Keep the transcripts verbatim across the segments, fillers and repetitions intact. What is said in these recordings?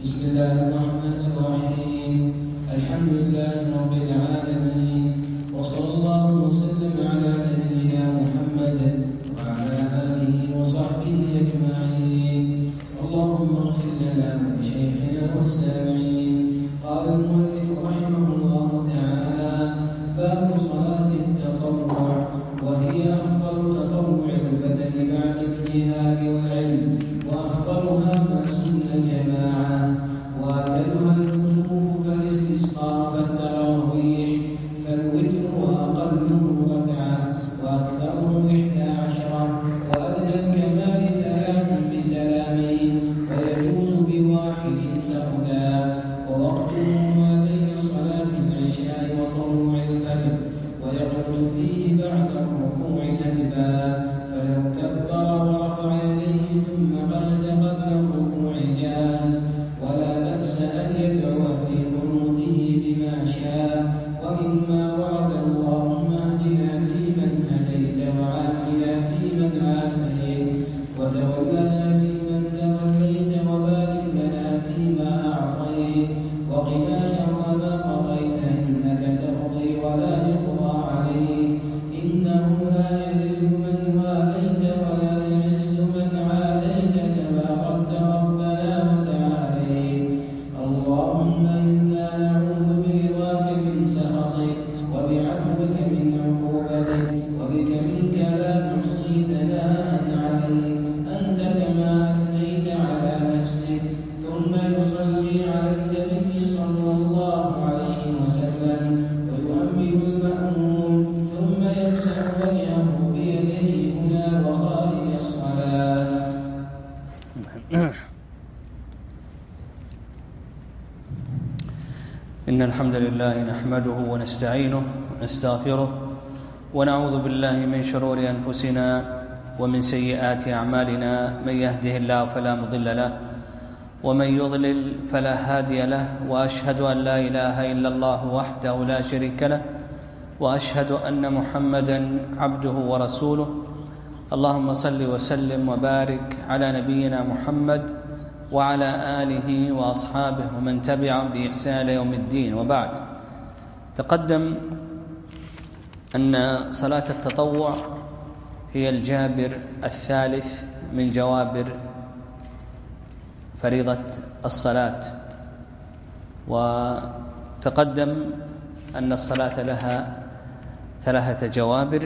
بسم الله الرحمن الرحيم. الحمد لله رب العالمين، وصلى الله وسلم على نبينا محمد وعلى آله وصحبه أجمعين. اللهم اغفر لنا ولشيخنا والسامعين. قال المؤلف رحمه الله تعالى: باب صلاة التطوع، وهي أفضل تطوع البدن بعد الجهاد والعلم، وأفضلها ما سن جماعة، وأكلها الكسوف فالاستسقاء فالتراويح فالوتر وأقله ركعة وأكثره إحدى عشرة، وأدنى الكمال ثلاث بسلامين، ويجوز بواحد سردا، ووقته ما بين صلاة العشاء وطلوع الفجر، ويقعد فيه بعد الركوع ندبا، فلو كبر ورفع يديه ثم قعد قبل الركوع جاز، ولا بأس أن يدعو في قنوته بما شاء. ومما ورد: اللهم اهدنا فيمن هديت، وعافنا فيمن عافيت، وتولنا فيمن توليت، وبارك لنا فيما أعطيت، وقنا شر ما قضيت، إنك تقضي ولا يقضى عليك، إنه لا يذل من واليت ولا يعز من عاديت، تباركت ربنا وتعاليت. اللهم إنا نعوذ برضاك من سخطك، وبعفوك من عقوبتك، وبك منك لا نحصي ثناء عليك، أنت كما أثنيت على نفسك. ثم يصلي على النبي صلى الله عليه وسلم، ويؤمن المأموم، ثم يمسح وجهه بيديه هنا وخارج الصلاة. إن الحمد لله نحمده ونستعينه ونستغفره، ونعوذ بالله من شرور أنفسنا ومن سيئات أعمالنا. من يهده الله فلا مضل له، ومن يضلل فلا هادي له، وأشهد أن لا إله إلا الله وحده لا شريك له، وأشهد أن محمدًا عبده ورسوله. اللهم صل وسلم وبارك على نبينا محمد وعلى آله وأصحابه ومن تبعهم بإحسان إلى يوم الدين. وبعد، تقدم أن صلاة التطوع هي الجابر الثالث من جوابر فريضة الصلاة، وتقدم أن الصلاة لها ثلاثة جوابر،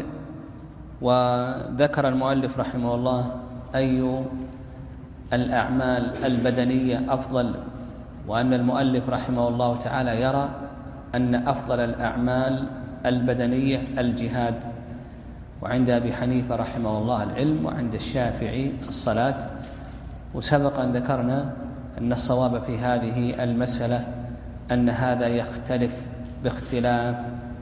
وذكر المؤلف رحمه الله أي الأعمال البدنية أفضل، وأن المؤلف رحمه الله تعالى يرى أن أفضل الأعمال البدنية الجهاد، وعند أبي حنيفة رحمه الله العلم، وعند الشافعي الصلاة. وسبق أن ذكرنا أن الصواب في هذه المسألة أن هذا يختلف باختلاف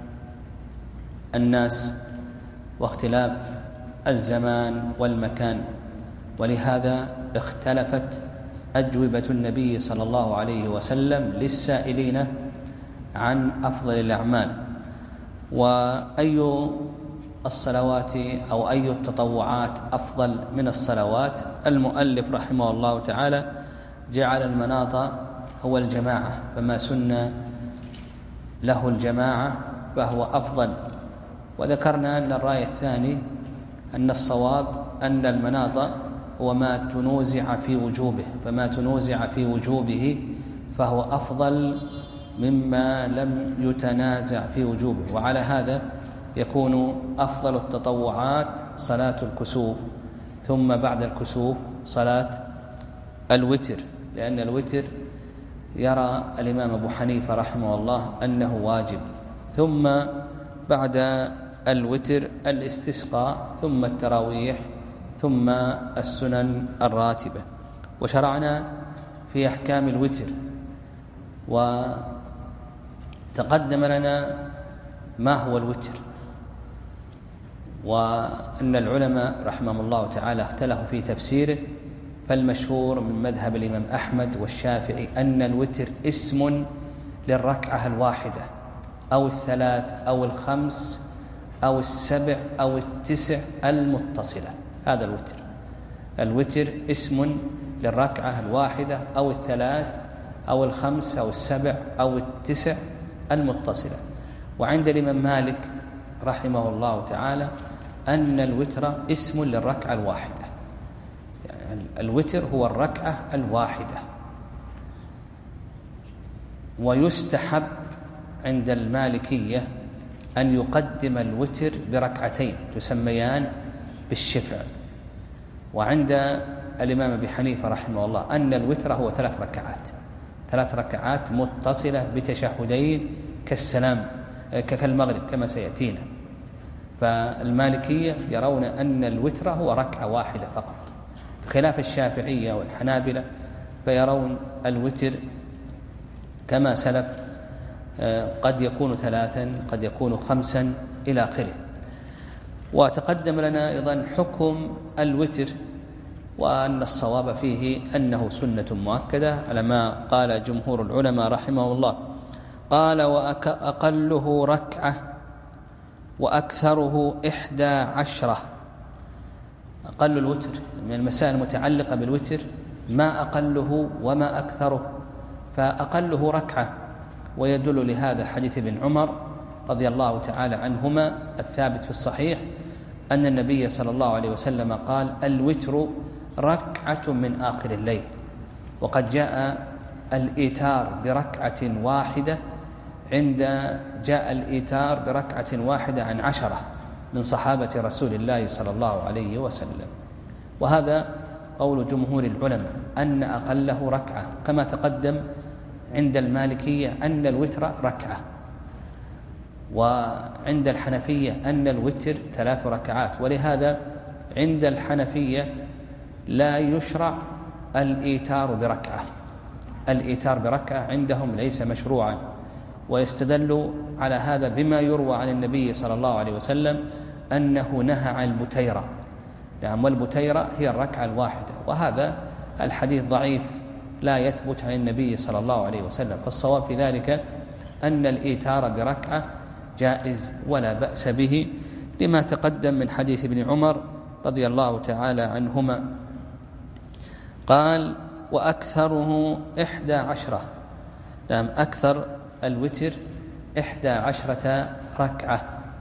الناس واختلاف الزمان والمكان، ولهذا اختلفت أجوبة النبي صلى الله عليه وسلم للسائلين عن أفضل الأعمال. وأي الصلوات أو أي التطوعات أفضل من الصلوات؟ المؤلف رحمه الله تعالى جعل المناط هو الجماعة، فما سن له الجماعة فهو أفضل. وذكرنا أن الرأي الثاني أن الصواب أن المناط هو ما تنوزع في وجوبه، فما تنوزع في وجوبه فهو أفضل مما لم يتنازع في وجوبه. وعلى هذا يكون أفضل التطوعات صلاة الكسوف، ثم بعد الكسوف صلاة الوتر، لأن الوتر يرى الإمام أبو حنيفة رحمه الله أنه واجب، ثم بعد الوتر الاستسقاء، ثم التراويح، ثم السنن الراتبة. وشرعنا في أحكام الوتر، وتقدم لنا ما هو الوتر، وأن العلماء رحمهم الله تعالى اختلفوا في تفسيره. فالمشهور من مذهب الإمام أحمد والشافعي أن الوتر اسم للركعة الواحدة أو الثلاث أو الخمس أو السبع أو التسع المتصلة. هذا الوتر. الوتر اسم للركعة الواحدة أو الثلاث أو الخمس أو السبع أو التسع المتصلة. وعند الإمام مالك رحمه الله تعالى أن الوتر اسم للركعة الواحدة، يعني الوتر هو الركعة الواحدة. ويستحب عند المالكية أن يقدم الوتر بركعتين تسميان بالشفع. وعند الإمام أبي حنيفة رحمه الله أن الوتر هو ثلاث ركعات ثلاث ركعات متصلة بتشهدين كالسلام كالمغرب كما سيأتينا. فالمالكية يرون أن الوتر هو ركعة واحدة فقط، بخلاف الشافعية والحنابلة فيرون الوتر كما سلف قد يكون ثلاثا قد يكون خمسا إلى آخره. وتقدم لنا أيضا حكم الوتر، وأن الصواب فيه أنه سنة مؤكدة على ما قال جمهور العلماء رحمه الله. قال: وأقله ركعة وأكثره إحدى عشرة. أقل الوتر من المسائل المتعلقة بالوتر ما أقله وما أكثره، فأقله ركعة، ويدل لهذا حديث ابن عمر رضي الله تعالى عنهما الثابت في الصحيح أن النبي صلى الله عليه وسلم قال: الوتر ركعة من آخر الليل. وقد جاء الإيتار بركعة واحدة عند جاء الإيتار بركعة واحدة عن عشرة من صحابة رسول الله صلى الله عليه وسلم. وهذا قول جمهور العلماء أن أقله ركعة، كما تقدم عند المالكية أن الوتر ركعة، وعند الحنفية أن الوتر ثلاث ركعات. ولهذا عند الحنفية لا يشرع الإيتار بركعة، الإيتار بركعة عندهم ليس مشروعا، ويستدل على هذا بما يروى عن النبي صلى الله عليه وسلم أنه نهى عن البتيرة. نعم، والبتيرة هي الركعة الواحدة، وهذا الحديث ضعيف لا يثبت عن النبي صلى الله عليه وسلم. فالصواب في ذلك أن الإيتار بركعة جائز ولا بأس به، لما تقدم من حديث ابن عمر رضي الله تعالى عنهما. قال: وأكثره إحدى عشرة. نعم، أكثر الوتر إحدى عشرة ركعة.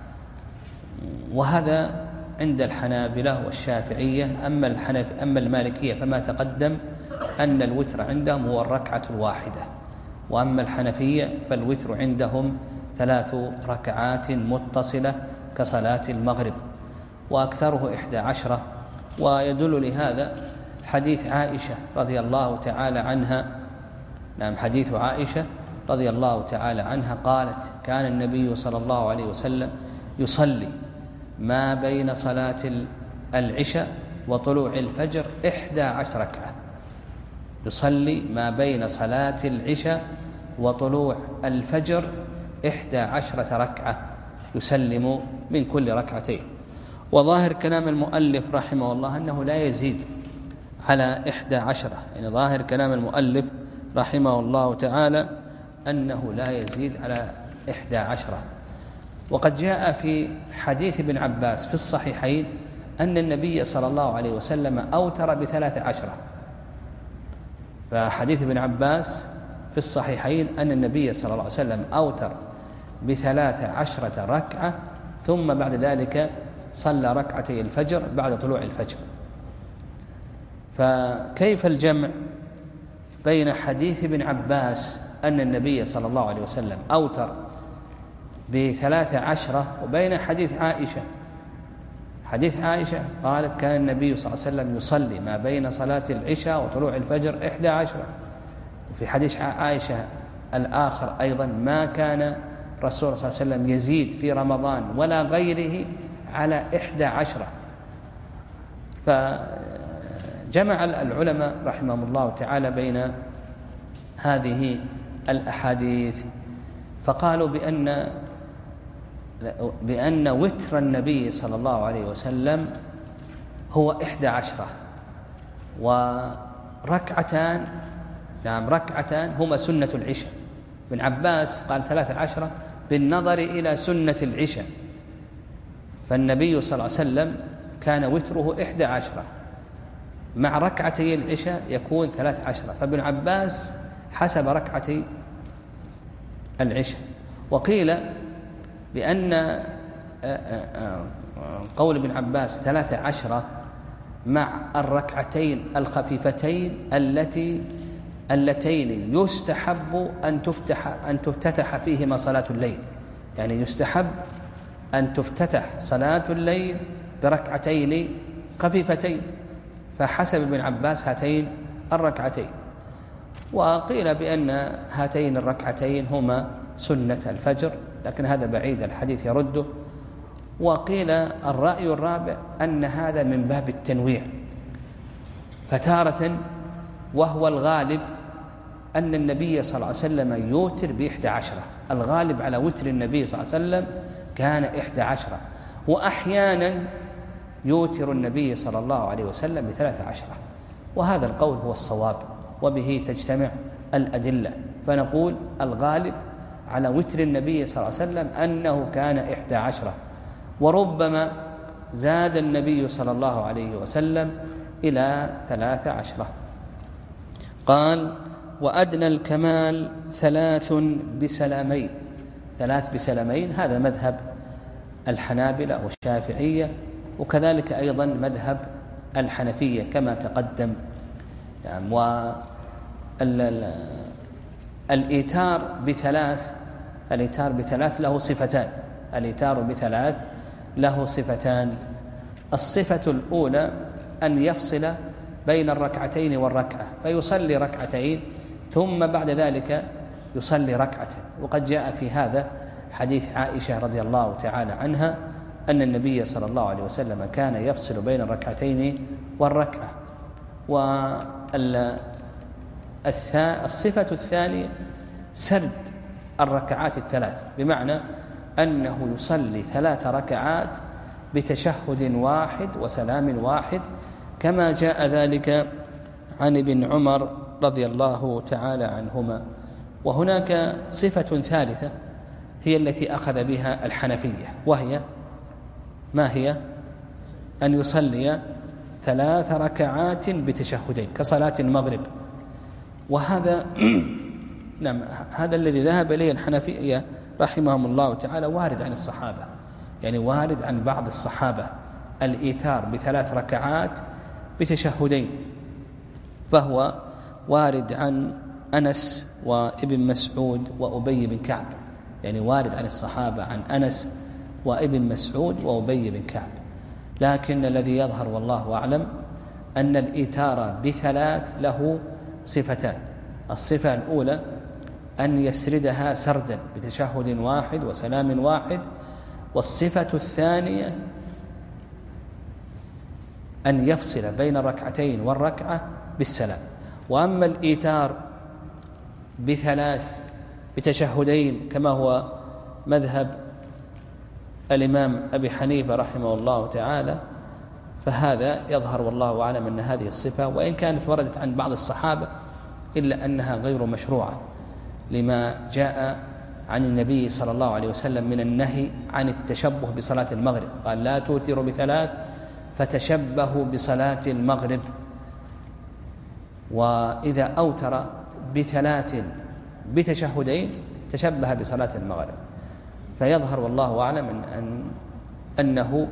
وهذا عند الحنابلة والشافعية. أما الحنف أما المالكية فما تقدم أن الوتر عندهم هو الركعة الواحدة، وأما الحنفية فالوتر عندهم ثلاث ركعات متصلة كصلاة المغرب، وأكثره إحدى عشرة. ويدل لهذا حديث عائشة رضي الله تعالى عنها. نعم، حديث عائشة رضي الله تعالى عنها قالت: كان النبي صلى الله عليه وسلم يصلي ما بين صلاة العشاء وطلوع الفجر إحدى عشر ركعة. يصلي ما بين صلاة العشاء وطلوع الفجر إحدى عشرة ركعة، يسلم من كل ركعتين. وظاهر كلام المؤلف رحمه الله أنه لا يزيد على إحدى عشرة، يعني ظاهر كلام المؤلف رحمه الله تعالى أنه لا يزيد على إحدى عشرة. وقد جاء في حديث ابن عباس في الصحيحين أن النبي صلى الله عليه وسلم أوتر بثلاث عشرة. فحديث ابن عباس في الصحيحين أن النبي صلى الله عليه وسلم أوتر بثلاث عشرة ركعة، ثم بعد ذلك صلى ركعتي الفجر بعد طلوع الفجر. فكيف الجمع بين حديث ابن عباس أن النبي صلى الله عليه وسلم أوتر بثلاث عشرة وبين حديث عائشة؟ حديث عائشة قالت: كان النبي صلى الله عليه وسلم يصلي ما بين صلاة العشاء وطلوع الفجر إحدى عشرة. وفي حديث عائشة الآخر أيضا: ما كان رسول صلى الله عليه وسلم يزيد في رمضان ولا غيره على إحدى عشرة. فجمع العلماء رحمهم الله تعالى بين هذه الأحاديث، فقالوا بأن بأن وتر النبي صلى الله عليه وسلم هو إحدى عشرة، وركعتان نعم ركعتان هما سنة العشاء. ابن عباس قال ثلاث عشرة بالنظر إلى سنة العشاء، فالنبي صلى الله عليه وسلم كان وتره إحدى عشرة، مع ركعتي العشاء يكون ثلاث عشرة. فابن عباس حسب ركعتي العشاء. وقيل بأن قول ابن عباس ثلاث عشرة مع الركعتين الخفيفتين التي اللتين يستحب أن تفتح أن تفتتح فيهما صلاة الليل، يعني يستحب أن تفتتح صلاة الليل بركعتين خفيفتين، فحسب ابن عباس هاتين الركعتين. وقيل بأن هاتين الركعتين هما سنة الفجر، لكن هذا بعيد، الحديث يرده. وقيل الرأي الرابع أن هذا من باب التنويع، فتارة وهو الغالب أن النبي صلى الله عليه وسلم يوتر بإحدى عشرة، الغالب على وتر النبي صلى الله عليه وسلم كان إحدى عشرة، وأحيانا يوتر النبي صلى الله عليه وسلم بثلاث عشرة، وهذا القول هو الصواب وبه تجتمع الأدلة. فنقول الغالب على وتر النبي صلى الله عليه وسلم أنه كان إحدى عشرة، وربما زاد النبي صلى الله عليه وسلم إلى ثلاث عشرة. قال: وأدنى الكمال ثلاث بسلامين. ثلاث بسلامين هذا مذهب الحنابلة والشافعية، وكذلك أيضا مذهب الحنفية كما تقدم. يعني والإيتار بثلاث الإيتار بثلاث له صفتان الإيتار بثلاث له صفتان الصفة الأولى أن يفصل بين الركعتين والركعة، فيصلي ركعتين ثم بعد ذلك يصلي ركعة. وقد جاء في هذا حديث عائشة رضي الله تعالى عنها أن النبي صلى الله عليه وسلم كان يفصل بين الركعتين والركعة. والصفة الثانية سرد الركعات الثلاث، بمعنى أنه يصلي ثلاث ركعات بتشهد واحد وسلام واحد، كما جاء ذلك عن ابن عمر رضي الله تعالى عنهما. وهناك صفة ثالثة هي التي أخذ بها الحنفية، وهي ما هي؟ أن يصلي ثلاث ركعات بتشهدين كصلاة المغرب. وهذا نعم هذا الذي ذهب إليه الحنفية رحمهم الله تعالى وارد عن الصحابة، يعني وارد عن بعض الصحابة الإيتار بثلاث ركعات بتشهدين، فهو وارد عن أنس وابن مسعود وأبي بن كعب، يعني وارد عن الصحابة عن أنس وابن مسعود وأبي بن كعب. لكن الذي يظهر والله أعلم أن الإيتار بثلاث له صفتان: الصفة الأولى أن يسردها سردا بتشهد واحد وسلام واحد، والصفة الثانية أن يفصل بين الركعتين والركعة بالسلام. وأما الإيتار بثلاث بتشهدين كما هو مذهب الإمام أبي حنيفة رحمه الله تعالى، فهذا يظهر والله أعلم أن هذه الصفة وإن كانت وردت عن بعض الصحابة إلا أنها غير مشروعة، لما جاء عن النبي صلى الله عليه وسلم من النهي عن التشبه بصلاة المغرب، قال: لا توتروا بثلاث فتشبهوا بصلاة المغرب. وإذا أوتر بثلاث بتشهدين تشبه بصلاة المغرب. فيظهر والله أعلم أن أن أنه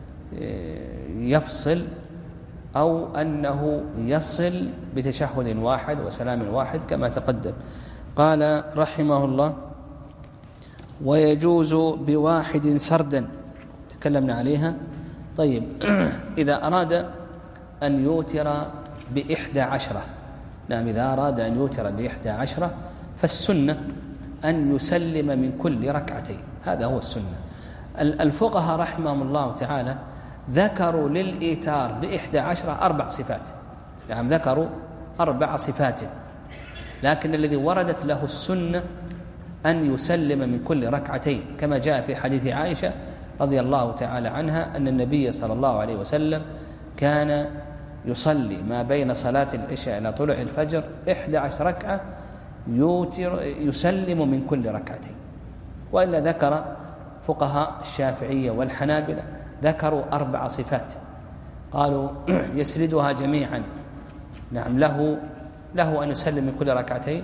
يفصل أو أنه يصل بتشهد واحد وسلام واحد كما تقدم. قال رحمه الله: ويجوز بواحد سردا، تكلمنا عليها. طيب إذا أراد أن يوتر بإحدى عشرة، نعم إذا أراد أن يوتر بإحدى عشرة فالسنة أن يسلم من كل ركعتين، هذا هو السنة. الفقهاء رحمهم الله تعالى ذكروا للإيتار بإحدى عشرة أربع صفات، نعم ذكروا أربع صفات، لكن الذي وردت له السنة أن يسلم من كل ركعتين، كما جاء في حديث عائشة رضي الله تعالى عنها أن النبي صلى الله عليه وسلم كان يصلي ما بين صلاة العشاء إلى طلوع الفجر إحدى عشر ركعة يوتر يسلم من كل ركعتين. وإلا ذكر فقهاء الشافعية والحنابلة ذكروا أربع صفات، قالوا يسردها جميعا، نعم له له أن يسلم من كل ركعتين،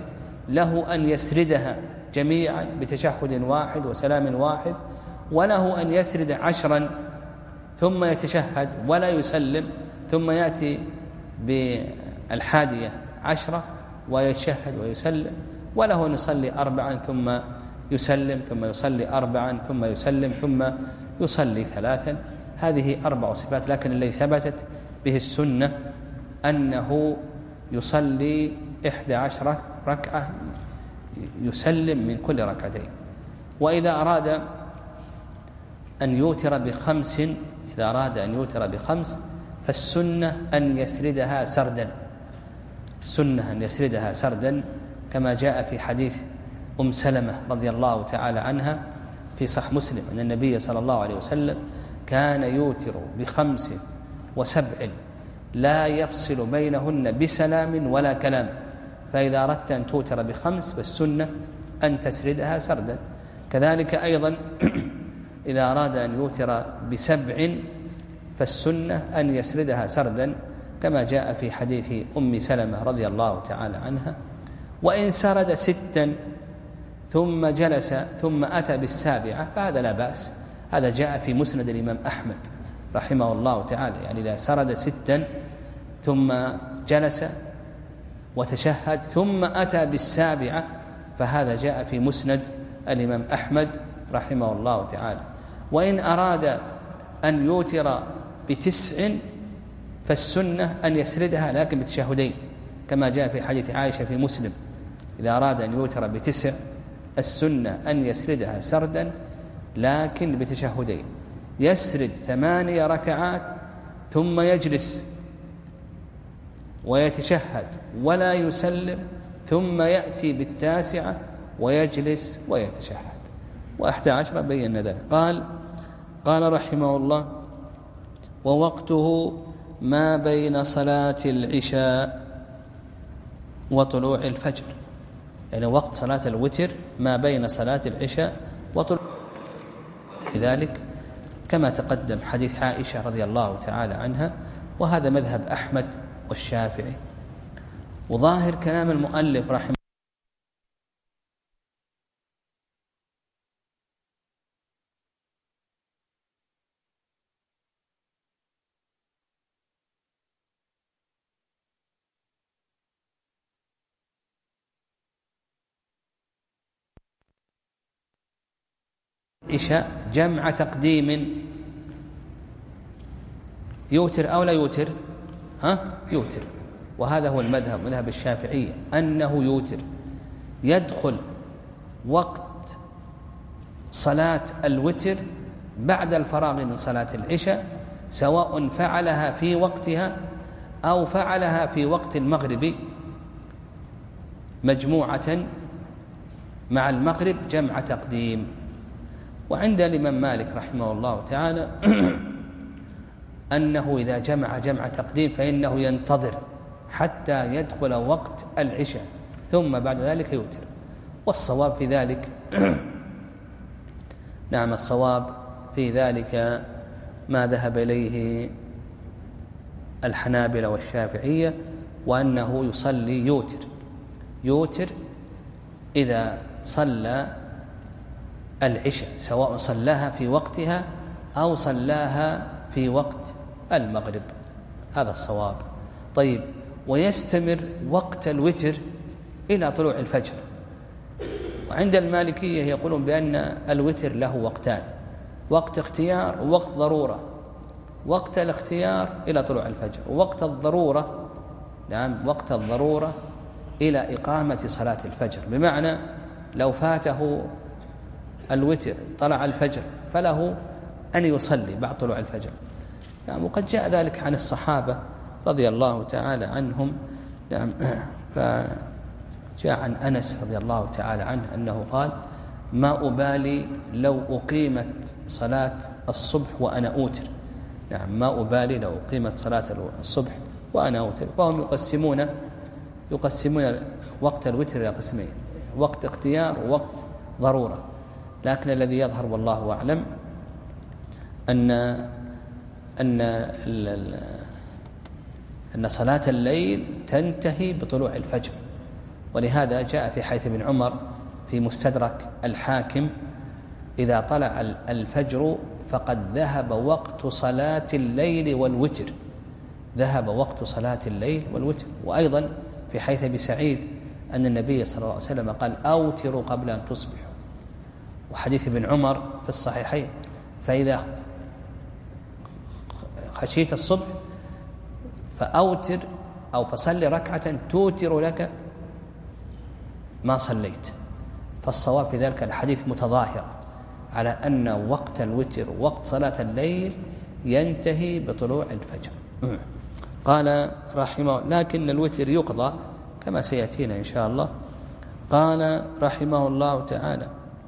له أن يسردها جميعا بتشهد واحد وسلام واحد، وله أن يسرد عشرا ثم يتشهد ولا يسلم، ثم يأتي بالحادية عشرة ويتشهد ويسلم، وله أن يصلي أربعا ثم يسلم، ثم يصلي أربعا ثم يسلم، ثم يصلي ثلاثا. هذه أربع صفات، لكن الذي ثبتت به السنة أنه يصلي إحدى عشرة ركعة يسلم من كل ركعتين. وإذا أراد أن يوتر بخمس إذا أراد أن يوتر بخمس فالسنة أن يسردها سردا السنة أن يسردها سردا كما جاء في حديث أم سلمة رضي الله تعالى عنها في صحيح مسلم أن النبي صلى الله عليه وسلم كان يوتر بخمس وسبع لا يفصل بينهن بسلام ولا كلام. فإذا أردت أن توتر بخمس فالسنة أن تسردها سردا. كذلك أيضا إذا أراد أن يوتر بسبع فالسنة أن يسردها سردا كما جاء في حديث أم سلمة رضي الله تعالى عنها. وإن سرد ستا ثم جلس ثم أتى بالسابعة فهذا لا بأس، هذا جاء في مسند الإمام أحمد رحمه الله تعالى، يعني إذا سرد ستا ثم جلس وتشهد ثم أتى بالسابعة فهذا جاء في مسند الإمام أحمد رحمه الله تعالى. وإن أراد أن يوتر بتسع فالسنة أن يسردها لكن بتشهدين كما جاء في حديث عائشة في مسلم، إذا أراد أن يوتر بتسع السنة أن يسردها سردا لكن بتشهدين، يسرد ثمانية ركعات ثم يجلس ويتشهد ولا يسلم، ثم يأتي بالتاسعة ويجلس ويتشهد. وأحد عشر بين ذلك. قال قال رحمه الله: ووقته ما بين صلاة العشاء وطلوع الفجر، يعني وقت صلاة الوتر ما بين صلاة العشاء وطلوع. لذلك كما تقدم حديث عائشة رضي الله تعالى عنها، وهذا مذهب أحمد والشافعي. وظاهر كلام المؤلف رحمه عشاء جمع تقديم يوتر أو لا يوتر؟ ها يوتر. وهذا هو المذهب، مذهب الشافعية، أنه يوتر، يدخل وقت صلاة الوتر بعد الفراغ من صلاة العشاء، سواء فعلها في وقتها أو فعلها في وقت المغرب مجموعة مع المغرب جمع تقديم. وعند الإمام مالك رحمه الله تعالى أنه إذا جمع جمع تقديم فإنه ينتظر حتى يدخل وقت العشاء ثم بعد ذلك يوتر. والصواب في ذلك نعم الصواب في ذلك ما ذهب إليه الحنابلة والشافعية، وأنه يصلي يوتر يوتر إذا صلى العشاء، سواء صلاها في وقتها أو صلاها في وقت المغرب، هذا الصواب. طيب، ويستمر وقت الوتر إلى طلوع الفجر. وعند المالكية يقولون بأن الوتر له وقتان: وقت اختيار ووقت ضرورة. وقت الاختيار إلى طلوع الفجر، ووقت الضرورة نعم وقت الضرورة إلى إقامة صلاة الفجر. بمعنى لو فاته الوتر طلع الفجر فله أن يصلي بعد طلوع الفجر. يعني وقد جاء ذلك عن الصحابة رضي الله تعالى عنهم. نعم فجاء عن أنس رضي الله تعالى عنه أنه قال: ما أبالي لو أقيمت صلاة الصبح وأنا أوتر. نعم ما أبالي لو أقيمت صلاة الصبح وأنا أوتر. وهم يقسمون يقسمون وقت الوتر إلى قسمين: وقت اختيار ووقت ضرورة. لكن الذي يظهر والله أعلم أن أن أن صلاة الليل تنتهي بطلوع الفجر، ولهذا جاء في حديث ابن عمر في مستدرك الحاكم: إذا طلع الفجر فقد ذهب وقت صلاة الليل والوتر. ذهب وقت صلاة الليل والوتر. وأيضا في حديث أبي سعيد أن النبي صلى الله عليه وسلم قال: أوتروا قبل أن تصبحوا. وحديث ابن عمر في الصحيحين: فإذا خشيت الصبح فأوتر أو فصل ركعة توتر لك ما صليت. فالصواب في ذلك الحديث متظاهر على أن وقت الوتر وقت صلاة الليل ينتهي بطلوع الفجر. قال رحمه لكن الوتر يقضى كما سيأتينا إن شاء الله. قال رحمه الله تعالى: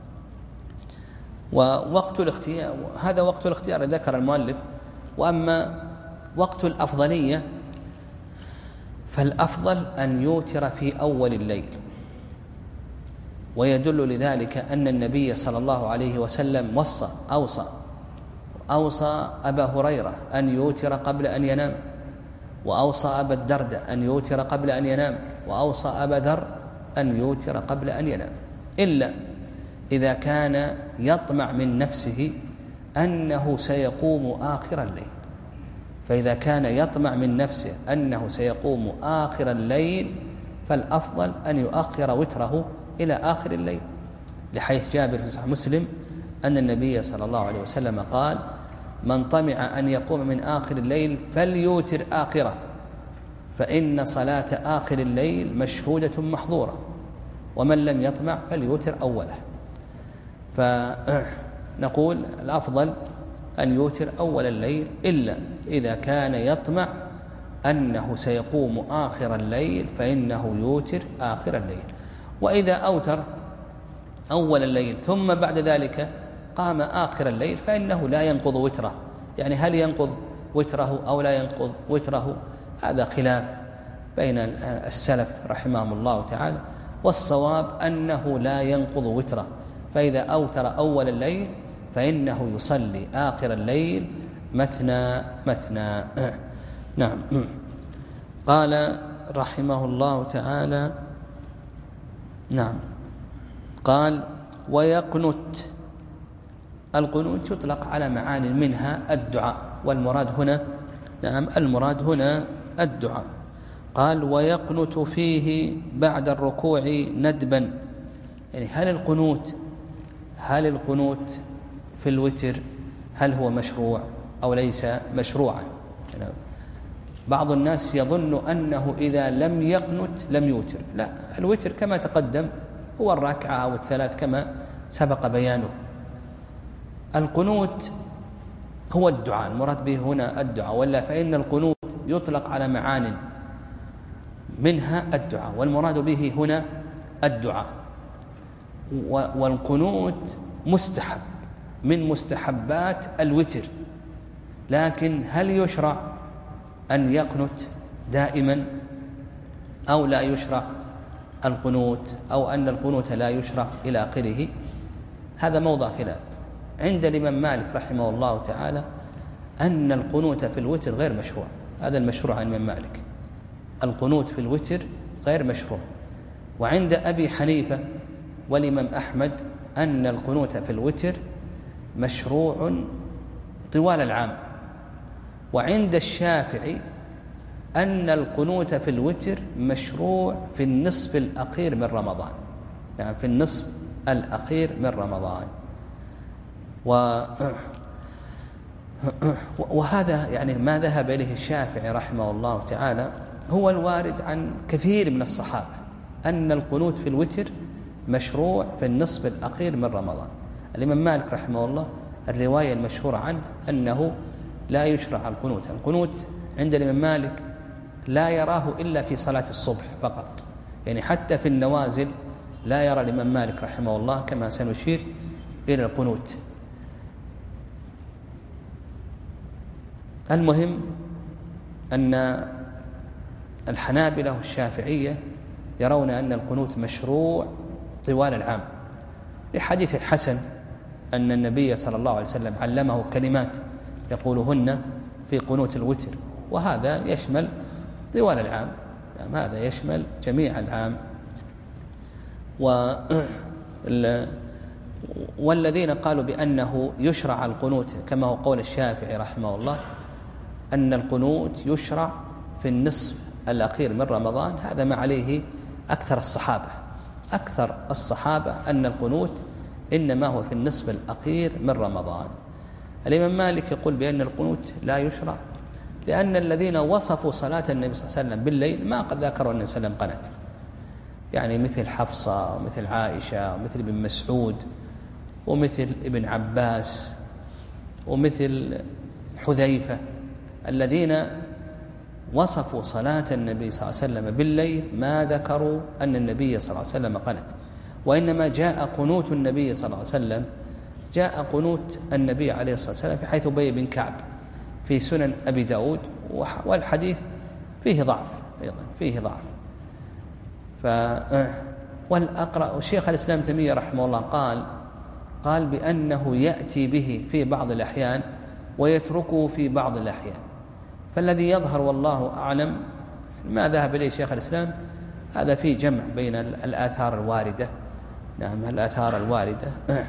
ووقت الاختيار، هذا وقت الاختيار ذكر المؤلف. وأما وقت الأفضلية فالأفضل أن يوتر في أول الليل، ويدل لذلك أن النبي صلى الله عليه وسلم وصى أوصى أوصى أبا هريرة أن يوتر قبل أن ينام، وأوصى أبا الدرداء أن يوتر قبل أن ينام، وأوصى أبا ذر أن يوتر قبل أن ينام، إلا إذا كان يطمع من نفسه أنه سيقوم آخر الليل. فإذا كان يطمع من نفسه أنه سيقوم آخر الليل فالأفضل أن يؤخر وتره إلى آخر الليل، لحديث جابر في صحيح مسلم أن النبي صلى الله عليه وسلم قال: من طمع أن يقوم من آخر الليل فليوتر آخره، فإن صلاة آخر الليل مشهودة محظورة، ومن لم يطمع فليوتر أوله. فنقول الأفضل أن يوتر أول الليل، إلا إذا كان يطمع أنه سيقوم آخر الليل فإنه يوتر آخر الليل. وإذا أوتر أول الليل ثم بعد ذلك قام آخر الليل فإنه لا ينقض وتره. يعني هل ينقض وتره أو لا ينقض وتره؟ هذا خلاف بين السلف رحمهم الله تعالى، والصواب أنه لا ينقض وتره. فإذا أوتر أول الليل فإنه يصلي آخر الليل مثنى مثنى. نعم. قال رحمه الله تعالى: نعم. قال: ويقنت. القنوت يطلق على معان منها الدعاء، والمراد هنا نعم المراد هنا الدعاء. قال: ويقنت فيه بعد الركوع ندبا. يعني هل القنوت هل القنوت في الوتر هل هو مشروع أو ليس مشروعا؟ يعني بعض الناس يظن أنه إذا لم يقنت لم يوتر. لا، الوتر كما تقدم هو الركعة أو الثلاث كما سبق بيانه. القنوت هو الدعاء، المراد به هنا الدعاء، ولا فإن القنوت يطلق على معان منها الدعاء، والمراد به هنا الدعاء. والقنوت مستحب من مستحبات الوتر، لكن هل يشرع أن يقنت دائما أو لا يشرع القنوت، أو أن القنوت لا يشرع إلى آخره؟ هذا موضع خلاف عند الإمام مالك رحمه الله تعالى، أن القنوت في الوتر غير مشروع. هذا المشروع عن الإمام مالك، القنوت في الوتر غير مشروع. وعند أبي حنيفة والإمام أحمد أن القنوت في الوتر مشروع طوال العام. وعند الشافعي أن القنوت في الوتر مشروع في النصف الأخير من رمضان، يعني في النصف الأخير من رمضان. و وهذا يعني ما ذهب إليه الشافعي رحمه الله تعالى هو الوارد عن كثير من الصحابة، أن القنوت في الوتر مشروع في النصف الأخير من رمضان. الإمام مالك رحمه الله الرواية المشهورة عنه أنه لا يشرع القنوت. القنوت عند الإمام مالك لا يراه إلا في صلاة الصبح فقط، يعني حتى في النوازل لا يرى الإمام مالك رحمه الله كما سنشير إلى القنوت. المهم أن الحنابلة والشافعية يرون أن القنوت مشروع طوال العام، لحديث الحسن أن النبي صلى الله عليه وسلم علمه كلمات يقولهن في قنوت الوتر، وهذا يشمل طوال العام، يعني هذا يشمل جميع العام. و والذين قالوا بأنه يشرع القنوت كما هو قول الشافعي رحمه الله، أن القنوت يشرع في النصف الأخير من رمضان، هذا ما عليه أكثر الصحابة أكثر الصحابة أن القنوت إنما هو في النصف الأخير من رمضان. الإمام مالك يقول بأن القنوت لا يشرع، لأن الذين وصفوا صلاة النبي صلى الله عليه وسلم بالليل ما قد ذكروا النبي صلى الله عليه وسلم قنت، يعني مثل حفصة ومثل عائشة ومثل ابن مسعود ومثل ابن عباس ومثل حذيفة، الذين وصفوا صلاة النبي صلى الله عليه وسلم بالليل ما ذكروا أن النبي صلى الله عليه وسلم قنت، وإنما جاء قنوت النبي صلى الله عليه وسلم جاء قنوت النبي عليه الصلاة والسلام في حيث أبي بن كعب في سنن أبي داود، والحديث فيه ضعف أيضا فيه ضعف. ف والأقرأ الشيخ الإسلام ابن تيمية رحمه الله قال قال بأنه يأتي به في بعض الأحيان ويتركه في بعض الأحيان، فالذي يظهر والله أعلم ما ذهب إليه شيخ الإسلام هذا فيه جمع بين الآثار الواردة، نعم الآثار الواردة،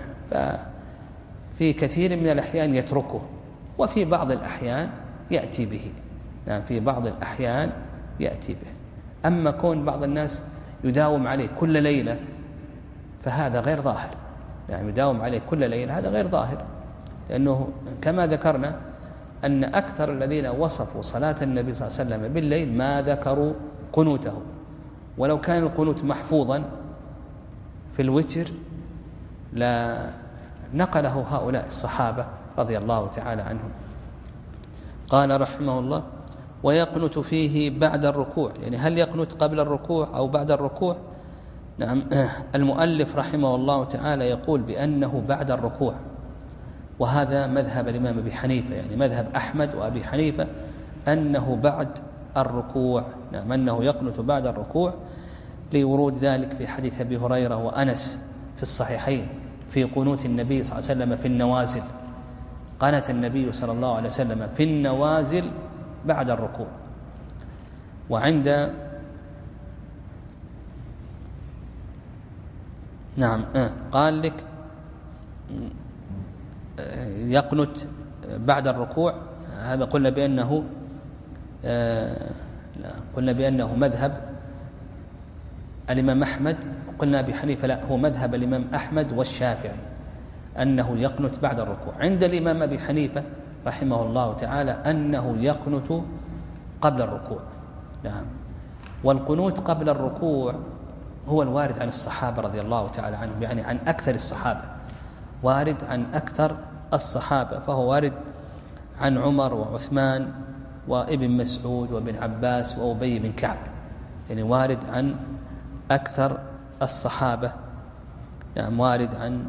ففي كثير من الأحيان يتركه وفي بعض الأحيان يأتي به، نعم في بعض الأحيان يأتي به. أما كون بعض الناس يداوم عليه كل ليلة فهذا غير ظاهر، يعني يداوم عليه كل ليلة هذا غير ظاهر، لأنه كما ذكرنا أن أكثر الذين وصفوا صلاة النبي صلى الله عليه وسلم بالليل ما ذكروا قنوته، ولو كان القنوت محفوظا في الوتر لا نقله هؤلاء الصحابة رضي الله تعالى عنهم. قال رحمه الله ويقنت فيه بعد الركوع، يعني هل يقنت قبل الركوع أو بعد الركوع؟ نعم المؤلف رحمه الله تعالى يقول بأنه بعد الركوع، وهذا مذهب الإمام أبي حنيفة، يعني مذهب أحمد وأبي حنيفة أنه بعد الركوع، نعم أنه يقنت بعد الركوع، لورود ذلك في حديث أبي هريرة وأنس في الصحيحين في قنوت النبي صلى الله عليه وسلم في النوازل، قنت النبي صلى الله عليه وسلم في النوازل بعد الركوع. وعند نعم آه قال لك يقنت بعد الركوع، هذا قلنا بأنه آه قلنا بأنه مذهب الإمام أحمد، قلنا أبي حنيفة لا هو مذهب الإمام أحمد والشافعي أنه يقنت بعد الركوع. عند الإمام أبي حنيفة رحمه الله تعالى أنه يقنت قبل الركوع، نعم. والقنوت قبل الركوع هو الوارد عن الصحابة رضي الله تعالى عنهم، يعني عن أكثر الصحابة، وارد عن أكثر الصحابة، فهو وارد عن عمر وعثمان وابن مسعود وابن عباس وأبي بن كعب، يعني وارد عن أكثر الصحابة، نعم وارد عن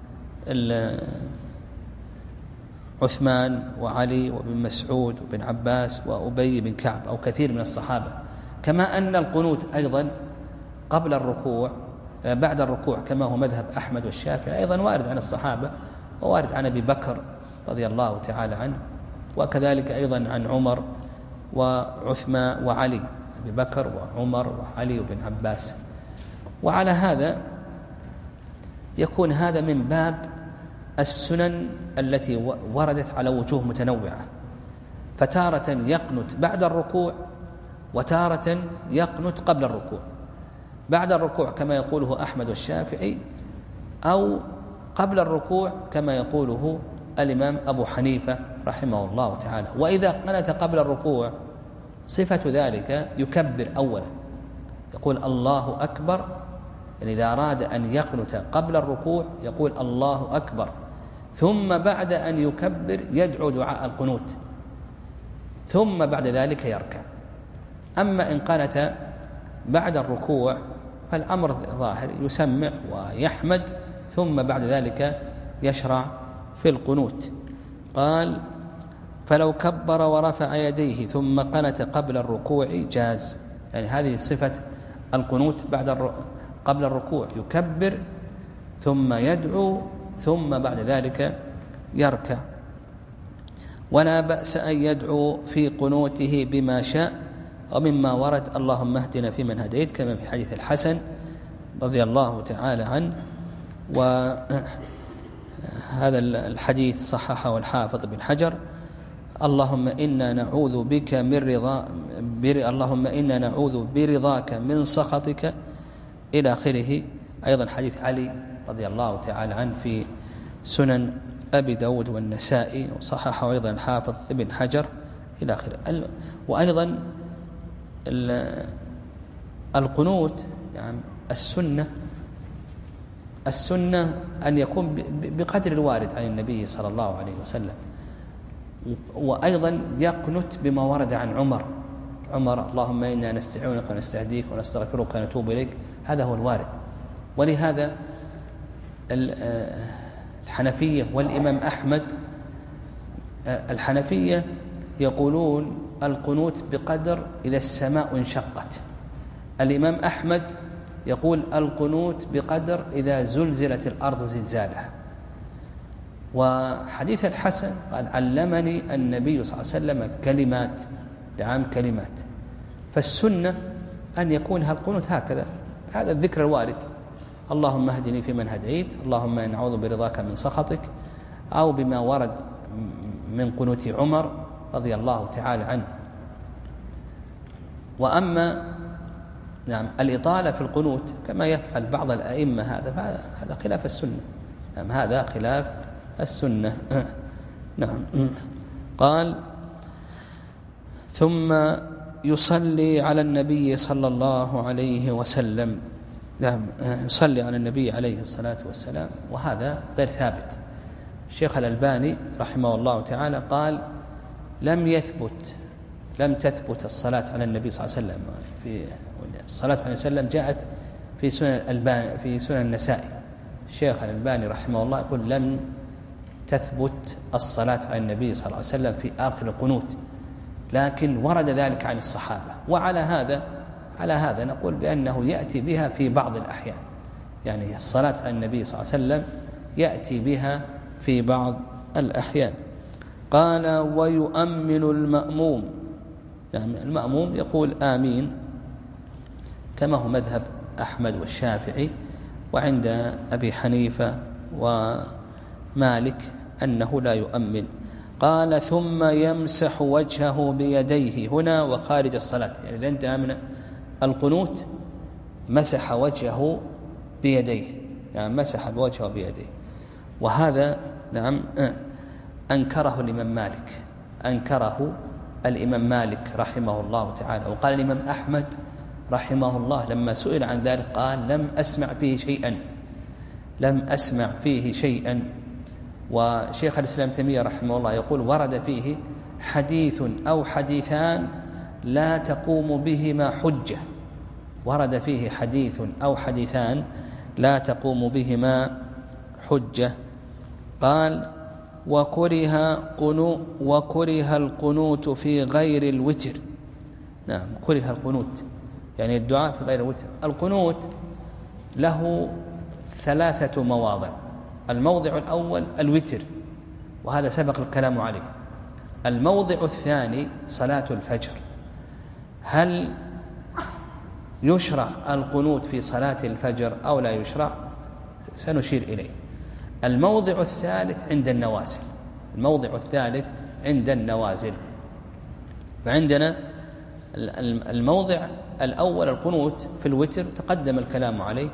عثمان وعلي وابن مسعود وابن عباس وأبي بن كعب أو كثير من الصحابة. كما أن القنوت أيضا قبل الركوع بعد الركوع كما هو مذهب أحمد والشافعي أيضا وارد عن الصحابة، ووارد عن أبي بكر رضي الله تعالى عنه، وكذلك أيضا عن عمر وعثمان وعلي، أبي بكر وعمر وعلي وابن عباس. وعلى هذا يكون هذا من باب السنن التي وردت على وجوه متنوعة، فتارة يقنت بعد الركوع وتارة يقنت قبل الركوع، بعد الركوع كما يقوله أحمد والشافعي، أو قبل الركوع كما يقوله الإمام أبو حنيفة رحمه الله تعالى. وإذا قنت قبل الركوع صفة ذلك يكبر أولا، يقول الله أكبر، يعني إذا أراد أن يقنت قبل الركوع يقول الله أكبر، ثم بعد أن يكبر يدعو دعاء القنوت، ثم بعد ذلك يركع. أما إن قنت بعد الركوع فالأمر ظاهر، يسمع ويحمد ثم بعد ذلك يشرع في القنوت. قال فلو كبر ورفع يديه ثم قنت قبل الركوع جاز، يعني هذه صفة القنوت بعد الر... قبل الركوع، يكبر ثم يدعو ثم بعد ذلك يركع. ولا بأس أن يدعو في قنوته بما شاء، ومما ورد اللهم اهدنا فيمن هديت كما في حديث الحسن رضي الله تعالى عنه، وهذا الحديث صححه الحافظ بن حجر: اللهم إنا نعوذ بك من رضا بر... اللهم إنا نعوذ برضاك من سخطك إلى آخره. أيضا حديث علي رضي الله تعالى عنه في سنن أبي داود والنسائي، وصححه أيضا الحافظ ابن حجر إلى آخره. وأيضا القنوت يعني السنة السنة أن يكون بقدر الوارد عن النبي صلى الله عليه وسلم، وأيضا يقنت بما ورد عن عمر عمر اللهم إنا نستعينك ونستهديك ونستغفرك ونتوب إليك، هذا هو الوارد. ولهذا الحنفية والإمام أحمد، الحنفية يقولون القنوت بقدر إذا السماء انشقت، الإمام أحمد يقول القنوت بقدر إذا زلزلت الأرض زلزالها. وحديث الحسن قال علمني النبي صلى الله عليه وسلم كلمات لعام كلمات. فالسنة أن يكون القنوت هكذا، هذا الذكر الوارد: اللهم اهدني فيمن هديت، اللهم إني أعوذ برضاك من سخطك، أو بما ورد من قنوت عمر رضي الله تعالى عنه. وأما نعم الإطالة في القنوت كما يفعل بعض الأئمة، هذا هذا خلاف السنة، نعم هذا خلاف السنة. نعم. قال: ثم يصلي على النبي صلى الله عليه وسلم. نعم يصلي على النبي عليه الصلاة والسلام، وهذا غير ثابت. الشيخ الألباني رحمه الله تعالى قال: لم يثبت لم تثبت الصلاة على النبي صلى الله عليه وسلم. في الصلاة عليه وسلم جاءت في سنن الألباني في سنن النسائي. الشيخ الألباني رحمه الله يقول: لم تثبت الصلاة على النبي صلى الله عليه وسلم في آخر القنوت، لكن ورد ذلك عن الصحابة. وعلى هذا على هذا نقول بأنه يأتي بها في بعض الأحيان، يعني الصلاة على النبي صلى الله عليه وسلم يأتي بها في بعض الأحيان. قال: ويؤمن المأموم، يعني المأموم يقول آمين كما هو مذهب أحمد والشافعي، وعند أبي حنيفة ومالك أنه لا يؤمن. قال: ثم يمسح وجهه بيديه هنا وخارج الصلاة، يعني إذا انتهى من القنوت مسح وجهه بيديه، يعني مسح وجهه بيديه. وهذا نعم أنكره الإمام مالك أنكره الإمام مالك رحمه الله تعالى. وقال الإمام أحمد رحمه الله لما سئل عن ذلك قال: لم أسمع فيه شيئا لم أسمع فيه شيئا. وشيخ الإسلام تيمية رحمه الله يقول: ورد فيه حديث أو حديثان لا تقوم بهما حجة ورد فيه حديث أو حديثان لا تقوم بهما حجة. قال: وكره قنو وكره القنوت في غير الوتر. نعم كره القنوت يعني الدعاء في غير الوتر. القنوت له ثلاثة مواضع. الموضع الأول الوتر، وهذا سبق الكلام عليه. الموضع الثاني صلاة الفجر. هل يشرع القنوت في صلاة الفجر أو لا يشرع؟ سنشير إليه. الموضع الثالث عند النوازل الموضع الثالث عند النوازل فعندنا الموضع الأول القنوت في الوتر تقدم الكلام عليه،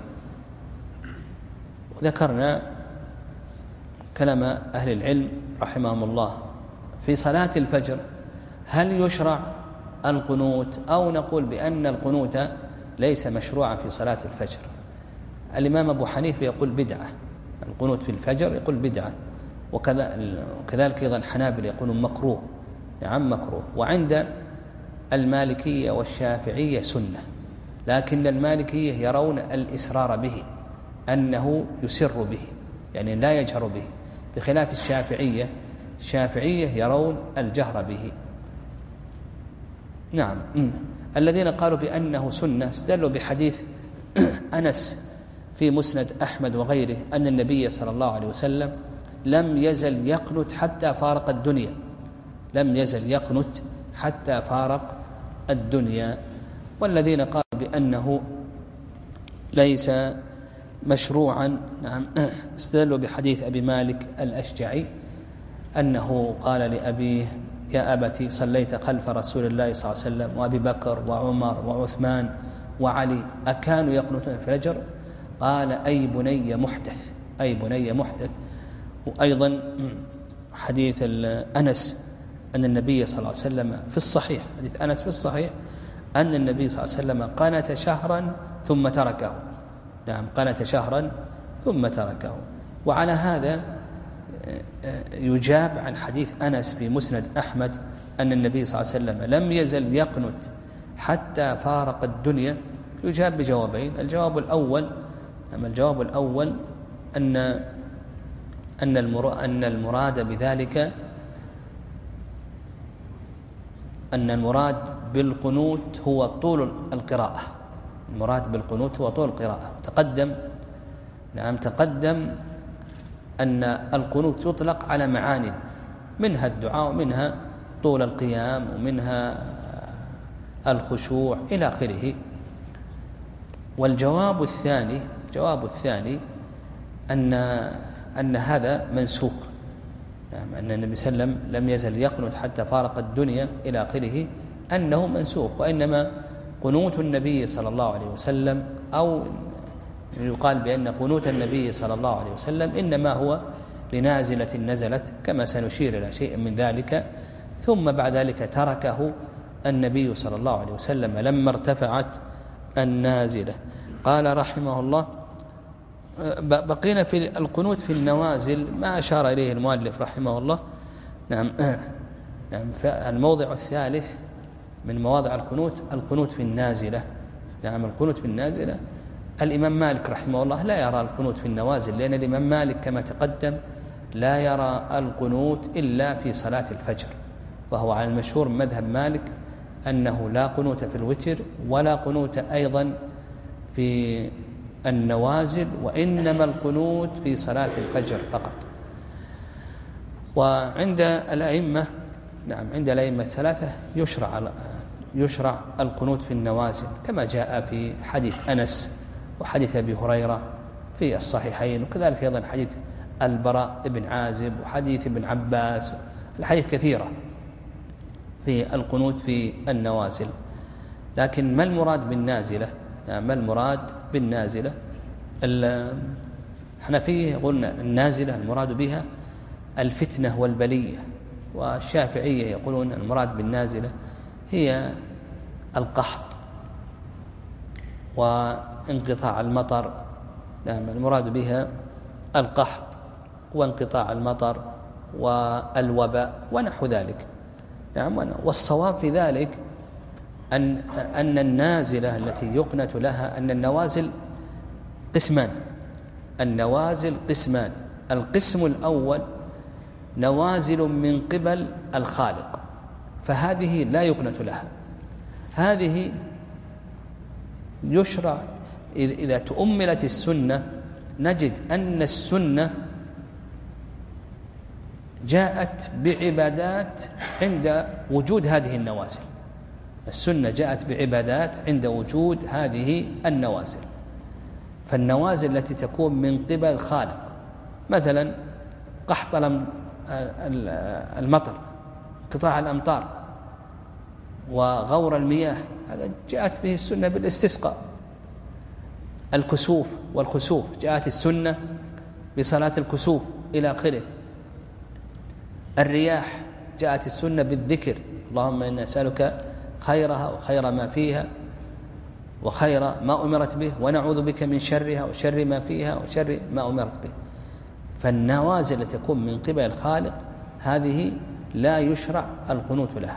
وذكرنا كلام أهل العلم رحمهم الله. في صلاة الفجر هل يشرع القنوت أو نقول بأن القنوت ليس مشروعا في صلاة الفجر؟ الإمام أبو حنيفة يقول بدعة، القنوت في الفجر يقول بدعة، وكذلك أيضا الحنابلة يقولون مكروه، نعم مكروه. وعند المالكية والشافعية سنة، لكن المالكية يرون الإسرار به، أنه يسر به يعني لا يجهر به، بخلاف الشافعية الشافعية يرون الجهر به. نعم الذين قالوا بأنه سنة استدلوا بحديث أنس في مسند أحمد وغيره أن النبي صلى الله عليه وسلم لم يزل يقنت حتى فارق الدنيا لم يزل يقنت حتى فارق الدنيا. والذين قالوا بأنه ليس مشروعا. نعم. استدلوا بحديث أبي مالك الأشجعي أنه قال لأبيه: يا أبتي صليت خلف رسول الله صلى الله عليه وسلم وأبي بكر وعمر وعثمان وعلي أكانوا يقنطون في الفجر؟ قال: أي بني محدث، أي بني محدث. وأيضا حديث أنس أن النبي صلى الله عليه وسلم في الصحيح، حديث أنس في الصحيح أن النبي صلى الله عليه وسلم قنت شهرا ثم تركه. نعم، قنت شهرا ثم تركه. وعلى هذا يجاب عن حديث أنس في مسند أحمد أن النبي صلى الله عليه وسلم لم يزل يقنت حتى فارق الدنيا. يجاب بجوابين. الجواب الأول أما الجواب الأول أن أن أن المراد بذلك أن المراد بالقنوت هو طول القراءة. المراد بالقنوت هو طول القراءة. تقدم نعم تقدم أن القنوت يطلق على معاني، منها الدعاء ومنها طول القيام ومنها الخشوع إلى آخره. والجواب الثاني الجواب الثاني أن أن هذا منسوخ. نعم، أن النبي صلى الله عليه وسلم لم يزل يقنت حتى فارق الدنيا إلى آخره، أنه منسوخ. وإنما قنوت النبي صلى الله عليه وسلم، أو يقال بأن قنوت النبي صلى الله عليه وسلم إنما هو لنازلة نزلت، كما سنشير إلى شيء من ذلك. ثم بعد ذلك تركه النبي صلى الله عليه وسلم لما ارتفعت النازلة. قال رحمه الله: بقينا في القنوت في النوازل ما أشار إليه المؤلف رحمه الله. نعم نعم الموضع الثالث من مواضع القنوت القنوت في النازلة. نعم القنوت في النازلة. الإمام مالك رحمه الله لا يرى القنوت في النوازل، لأن الإمام مالك كما تقدم لا يرى القنوت إلا في صلاة الفجر، وهو على المشهور من مذهب مالك أنه لا قنوت في الوتر ولا قنوت أيضا في النوازل، وإنما القنوت في صلاة الفجر فقط. وعند الأئمة نعم عند الأئمة الثلاثة يشرع يشرع القنوت في النوازل، كما جاء في حديث أنس وحديث أبي هريرة في الصحيحين، وكذلك أيضا حديث البراء بن عازب وحديث ابن عباس. الحديث كثيرة في القنوت في النوازل. لكن ما المراد بالنازلة؟ ما المراد بالنازلة؟ الحنفية يقولون النازلة المراد بها الفتنة والبلية، والشافعية يقولون المراد بالنازلة هي القحط وانقطاع المطر. نعم المراد بها القحط وانقطاع المطر والوباء ونحو ذلك. نعم. والصواب في ذلك أن أن النازلة التي يقنت لها أن النوازل قسمان. النوازل قسمان. القسم الأول نوازل من قبل الخالق، فهذه لا يقنت لها. هذه يشرع إذا تؤملت السنة نجد أن السنة جاءت بعبادات عند وجود هذه النوازل. السنة جاءت بعبادات عند وجود هذه النوازل. فالنوازل التي تكون من قبل الخالق، مثلا قحط المطر، قطاع الأمطار، وغور المياه، هذا جاءت به السنة بالاستسقاء. الكسوف والخسوف جاءت السنة بصلاة الكسوف إلى آخره. الرياح جاءت السنة بالذكر، اللهم إنا نسألك خيرها وخير ما فيها وخير ما أمرت به، ونعوذ بك من شرها وشر ما فيها وشر ما أمرت به. فالنوازل تكون من قبل الخالق هذه لا يشرع القنوت لها.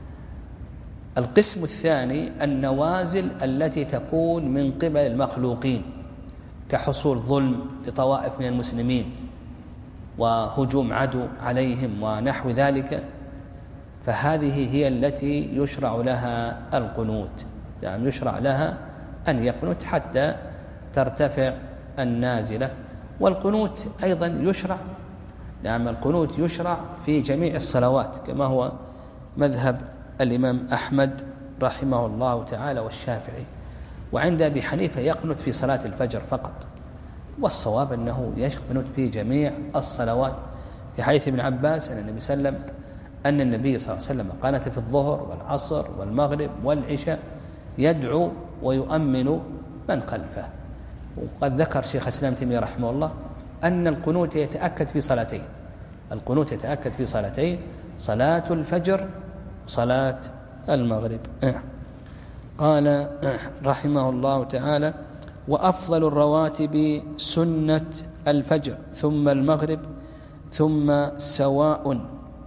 القسم الثاني النوازل التي تكون من قبل المخلوقين، كحصول ظلم لطوائف من المسلمين وهجوم عدو عليهم ونحو ذلك، فهذه هي التي يشرع لها القنوت. يعني يشرع لها أن يقنت حتى ترتفع النازلة. والقنوت أيضا يشرع، نعم القنوت يشرع في جميع الصلوات، كما هو مذهب الإمام أحمد رحمه الله تعالى والشافعي. وعند أبي حنيفة يقنت في صلاة الفجر فقط، والصواب أنه يقنت في جميع الصلوات، في حديث ابن عباس أن النبي صلى الله عليه وسلم أن النبي صلى الله عليه وسلم قنت في الظهر والعصر والمغرب والعشاء يدعو ويؤمن من خلفه. وقد ذكر شيخ الإسلام ابن تيمية رحمه الله أن القنوت يتأكد في صلاتين، القنوت يتأكد في صلاتين، صلاة الفجر وصلاة المغرب. قال رحمه الله تعالى: وأفضل الرواتب سنة الفجر ثم المغرب ثم سواء.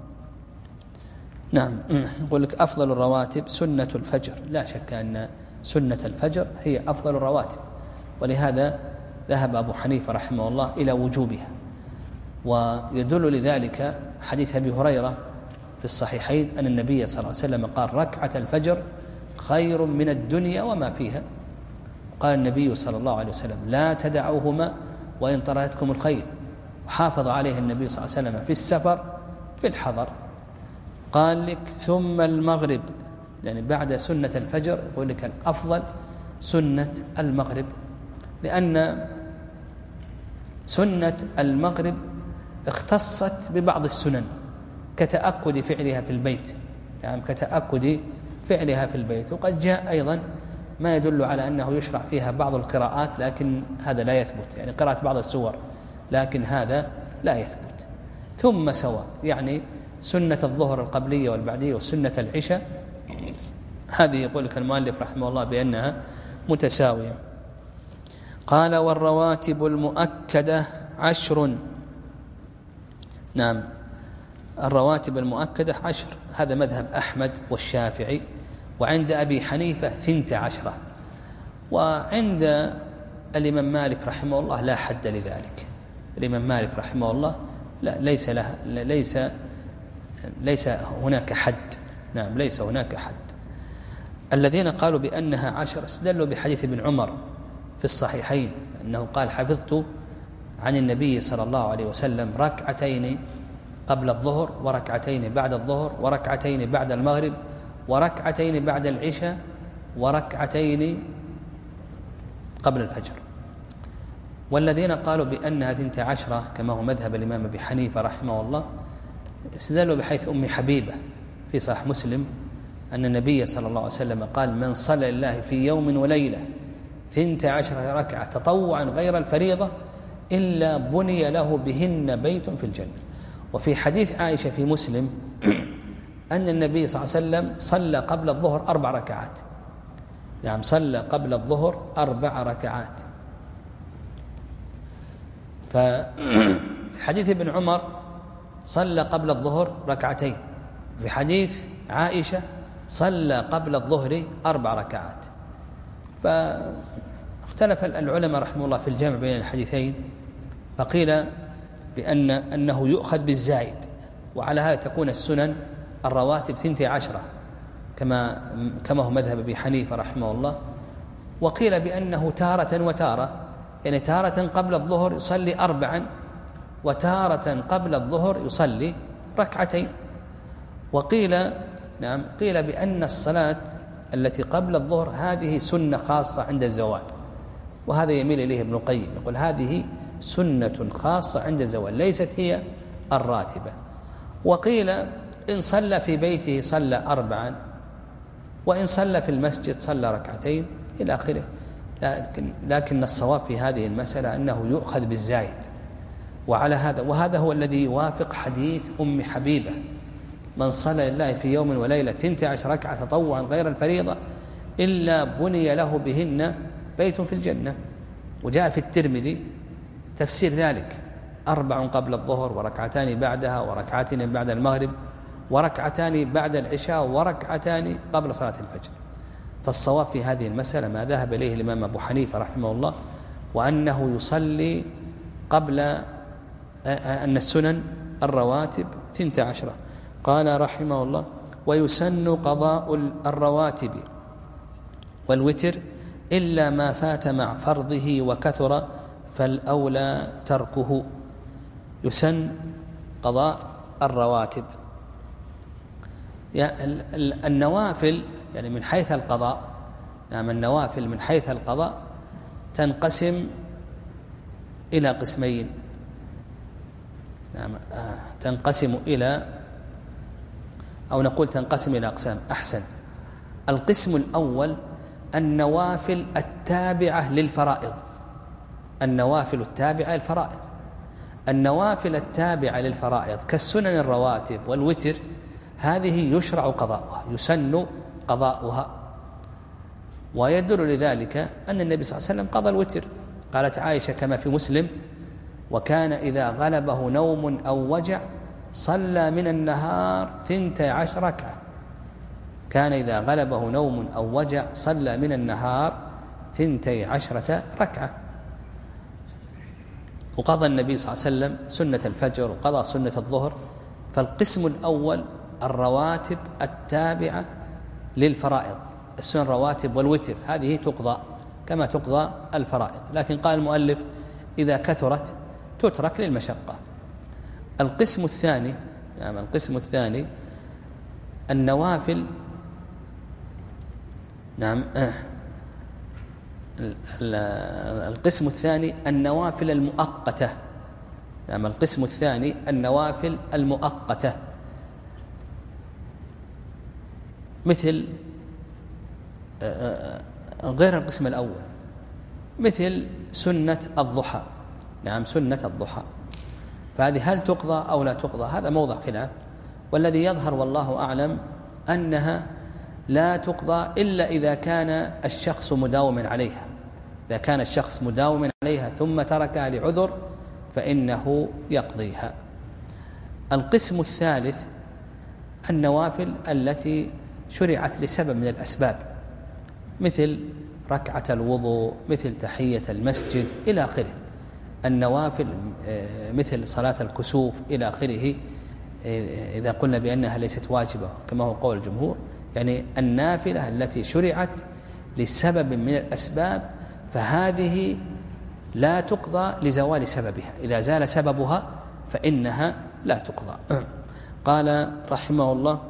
نعم، يقول لك أفضل الرواتب سنة الفجر، لا شك أن سنة الفجر هي أفضل الرواتب، ولهذا ذهب أبو حنيفة رحمه الله إلى وجوبها. ويدل لذلك حديث أبي هريرة في الصحيحين أن النبي صلى الله عليه وسلم قال: ركعة الفجر خير من الدنيا وما فيها. قال النبي صلى الله عليه وسلم: لا تدعوهما وإن طرأتكم الخير. وحافظ عليه النبي صلى الله عليه وسلم في السفر في الحضر. قال لك: ثم المغرب، يعني بعد سنة الفجر يقول لك الأفضل سنة المغرب، لأن سنة المغرب اختصت ببعض السنن كتأكد فعلها في البيت، يعني كتأكد فعلها في البيت. وقد جاء أيضا ما يدل على أنه يشرع فيها بعض القراءات، لكن هذا لا يثبت، يعني قراءة بعض السور، لكن هذا لا يثبت. ثم سواء، يعني سنة الظهر القبلية والبعدية وسنة العشاء، هذه يقول لك المؤلف رحمه الله بأنها متساوية. قال: والرواتب المؤكدة عشر. نعم، الرواتب المؤكدة عشر، هذا مذهب أحمد والشافعي، وعند أبي حنيفة ثنت عشرة، وعند الإمام مالك رحمه الله لا حد لذلك. الإمام مالك رحمه الله لا ليس له ليس ليس هناك حد. نعم، ليس هناك حد. الذين قالوا بأنها عشر استدلوا بحديث ابن عمر في الصحيحين أنه قال: حفظت عن النبي صلى الله عليه وسلم ركعتين قبل الظهر وركعتين بعد الظهر وركعتين بعد المغرب وركعتين بعد العشاء وركعتين قبل الفجر. والذين قالوا بأنها ثنت عشرة كما هو مذهب الإمام أبي حنيفة رحمه الله استدلوا بحيث أم حبيبة في صحيح مسلم أن النبي صلى الله عليه وسلم قال: من صلى لله في يوم وليلة ثنت عشرة ركعة تطوعا غير الفريضة إلا بني له بهن بيت في الجنة. وفي حديث عائشة في مسلم أن النبي صلى الله عليه وسلم صلى قبل الظهر أربع ركعات، يعني صلى قبل الظهر أربع ركعات. ففي حديث ابن عمر صلى قبل الظهر ركعتين، في حديث عائشة صلى قبل الظهر أربع ركعات. فاختلف العلماء رحمه الله في الجمع بين الحديثين، فقيل بأن أنه يؤخذ بالزائد، وعلى هذا تكون السنن الرواتب ثنتي عشرة كما كما هو مذهب أبي حنيفة رحمه الله. وقيل بأنه تارة وتارة، يعني تارة قبل الظهر يصلي أربعا وتارة قبل الظهر يصلي ركعتين. وقيل نعم قيل بأن الصلاة التي قبل الظهر هذه سنة خاصة عند الزوال، وهذا يميل إليه ابن القيم، يقول هذه سنة خاصة عند الزوال ليست هي الراتبة. وقيل إن صلى في بيته صلى أربعا، وإن صلى في المسجد صلى ركعتين إلى آخره. لكن, لكن الصواب في هذه المسألة أنه يؤخذ بالزايد، وعلى هذا وهذا هو الذي يوافق حديث أم حبيبة: من صلى لله في يوم وليلة ثنتي عشر ركعة تطوعا غير الفريضة إلا بني له بهن بيت في الجنة. وجاء في الترمذي تفسير ذلك: أربع قبل الظهر وركعتان بعدها وركعتين بعد المغرب وركعتان بعد العشاء وركعتان قبل صلاة الفجر. فالصواب في هذه المسألة ما ذهب إليه الإمام أبو حنيفة رحمه الله، وأنه يصلي قبل أن السنن الرواتب ثنتي عشرة. قال رحمه الله: ويسن قضاء الرواتب والوتر إلا ما فات مع فرضه وكثر فالأولى تركه. يسن قضاء الرواتب، يعني النوافل يعني من حيث القضاء نعم النوافل من حيث القضاء تنقسم إلى قسمين. نعم تنقسم إلى أو نقول تنقسم إلى أقسام أحسن. القسم الأول النوافل التابعة للفرائض، النوافل التابعة للفرائض. النوافل التابعة للفرائض كالسنن الرواتب والوتر هذه يشرع قضاؤها، يسن قضاؤها. ويدل لذلك أن النبي صلى الله عليه وسلم قضى الوتر. قالت عائشة كما في مسلم: وكان إذا غلبه نوم أو وجع صلى من النهار ثنتي عشر ركعة. كان إذا غلبه نوم أو وجع صلى من النهار ثنتي عشرة ركعة. وقضى النبي صلى الله عليه وسلم سنة الفجر وقضى سنة الظهر. فالقسم الأول الرواتب التابعة للفرائض، السنن الرواتب والوتر هذه تقضى كما تقضى الفرائض، لكن قال المؤلف إذا كثرت تترك للمشقة. القسم الثاني نعم القسم الثاني النوافل نعم القسم الثاني النوافل المؤقتة. نعم القسم الثاني النوافل المؤقتة مثل غير القسم الأول، مثل سنة الضحى. نعم سنة الضحى فهذه هل تقضى أو لا تقضى؟ هذا موضع خلاف، والذي يظهر والله أعلم أنها لا تقضى إلا إذا كان الشخص مداوما عليها. إذا كان الشخص مداوما عليها ثم تركها لعذر فإنه يقضيها. القسم الثالث النوافل التي شرعت لسبب من الأسباب، مثل ركعة الوضوء، مثل تحية المسجد إلى آخره. النوافل مثل صلاة الكسوف إلى آخره، إذا قلنا بأنها ليست واجبة كما هو قول الجمهور، يعني النافلة التي شرعت لسبب من الأسباب فهذه لا تقضى لزوال سببها، إذا زال سببها فإنها لا تقضى. قال رحمه الله: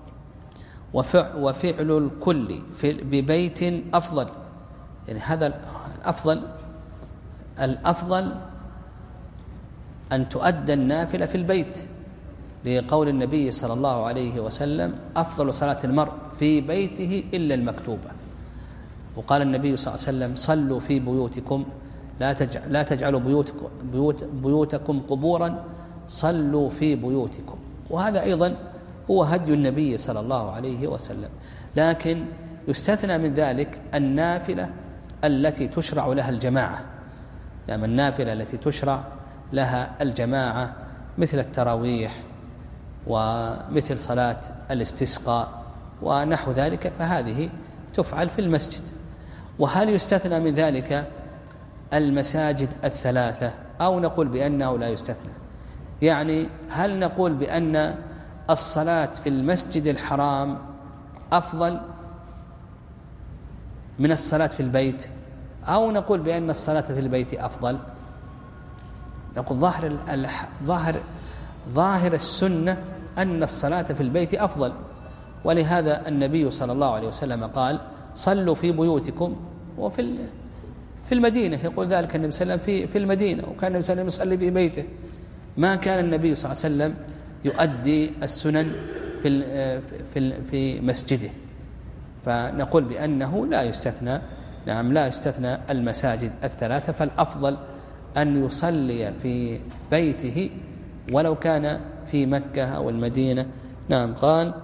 وفعل الكل ببيت أفضل. يعني هذا الأفضل الأفضل أن تؤدى النافلة في البيت، لقول النبي صلى الله عليه وسلم: أفضل صلاة المرء في بيته إلا المكتوبة. وقال النبي صلى الله عليه وسلم: صلوا في بيوتكم لا تجعل لا تجعلوا بيوتكم, بيوت بيوتكم قبورا، صلوا في بيوتكم. وهذا أيضا هو هدي النبي صلى الله عليه وسلم. لكن يستثنى من ذلك النافلة التي تشرع لها الجماعة، يعني النافلة التي تشرع لها الجماعة مثل التراويح ومثل صلاة الاستسقاء ونحو ذلك، فهذه تفعل في المسجد. وهل يستثنى من ذلك المساجد الثلاثة أو نقول بأنه لا يستثنى؟ يعني هل نقول بأن الصلاة في المسجد الحرام أفضل من الصلاة في البيت، أو نقول بأن الصلاة في البيت أفضل؟ نقول ظاهر ظاهر ظاهر السنة أن الصلاة في البيت أفضل، ولهذا النبي صلى الله عليه وسلم قال: صلوا في بيوتكم. وفي في المدينة يقول ذلك النبي صلى الله عليه وسلم في في المدينة، وكان النبي صلى الله عليه وسلم يصلي في بيته. ما كان النبي صلى الله عليه وسلم يؤدي السنن في في في مسجده، فنقول بأنه لا يستثنى. نعم لا يستثنى المساجد الثلاثة، فالأفضل أن يصلي في بيته ولو كان في مكة أو المدينة. نعم. قال: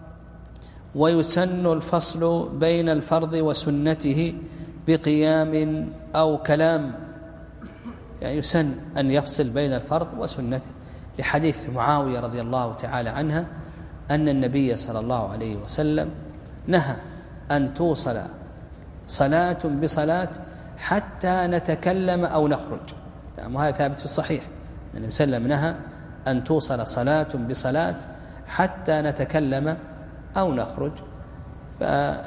ويسن الفصل بين الفرض وسنته بقيام أو كلام. يعني يسن أن يفصل بين الفرض وسنته، لحديث معاوية رضي الله تعالى عنها أن النبي صلى الله عليه وسلم نهى أن توصل صلاة بصلاة حتى نتكلم أو نخرج. يعني وهذا ثابت في الصحيح، النبي صلى الله عليه وسلم نهى أن توصل صلاة بصلاة حتى نتكلم أو نخرج. ف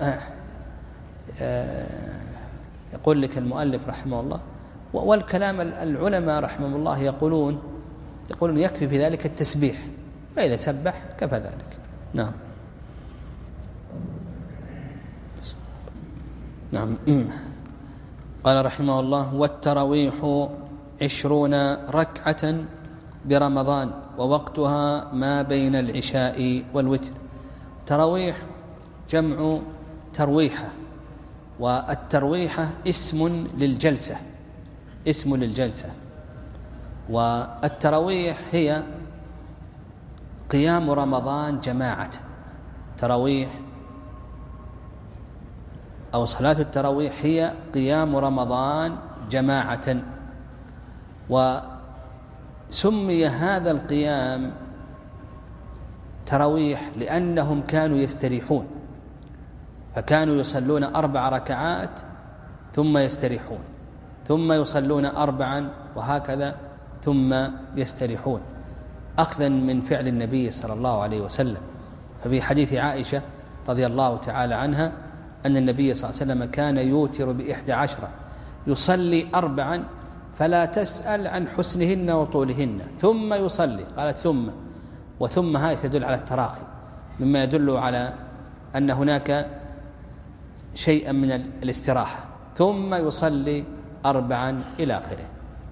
يقول لك المؤلف رحمه الله: والكلام العلماء رحمه الله يقولون يقولون يكفي في ذلك التسبيح، فإذا سبح كفى ذلك. نعم. نعم. قال رحمه الله: والتراويح عشرون ركعة برمضان ووقتها ما بين العشاء والوتر. تراويح جمع ترويحة، والترويحة اسم للجلسة، اسم للجلسة. والتراويح هي قيام رمضان جماعة. تراويح أو صلاة التراويح هي قيام رمضان جماعة. وسمي هذا القيام تراويح لأنهم كانوا يستريحون، فكانوا يصلون أربع ركعات ثم يستريحون، ثم يصلون أربعا، وهكذا ثم يستريحون، أخذا من فعل النبي صلى الله عليه وسلم. ففي حديث عائشة رضي الله تعالى عنها أن النبي صلى الله عليه وسلم كان يوتر بإحدى عشرة، يصلي أربعا فلا تسأل عن حسنهن وطولهن، ثم يصلي، قالت ثم، وثم هذه تدل على التراخي، مما يدل على أن هناك شيئا من الاستراحة، ثم يصلي أربعا إلى آخره.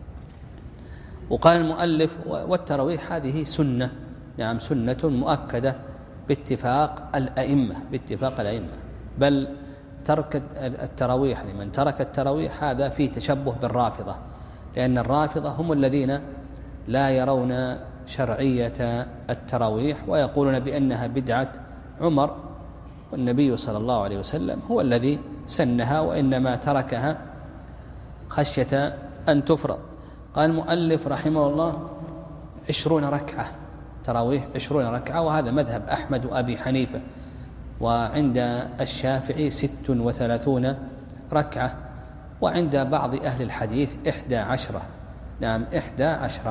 وقال المؤلف: والتراويح هذه سنة، نعم سنة مؤكدة باتفاق الأئمة، باتفاق الأئمة. بل ترك التراويح، لمن ترك التراويح هذا فيه تشبه بالرافضة، لأن الرافضة هم الذين لا يرون شرعية التراويح ويقولون بأنها بدعة عمر، والنبي صلى الله عليه وسلم هو الذي سنها، وإنما تركها خشية أن تفرض. قال المؤلف رحمه الله: عشرون ركعة، تراويح عشرون ركعة، وهذا مذهب أحمد وأبي حنيفة. وعند الشافعي ست وثلاثون ركعة، وعند بعض أهل الحديث إحدى عشرة، نعم إحدى عشرة.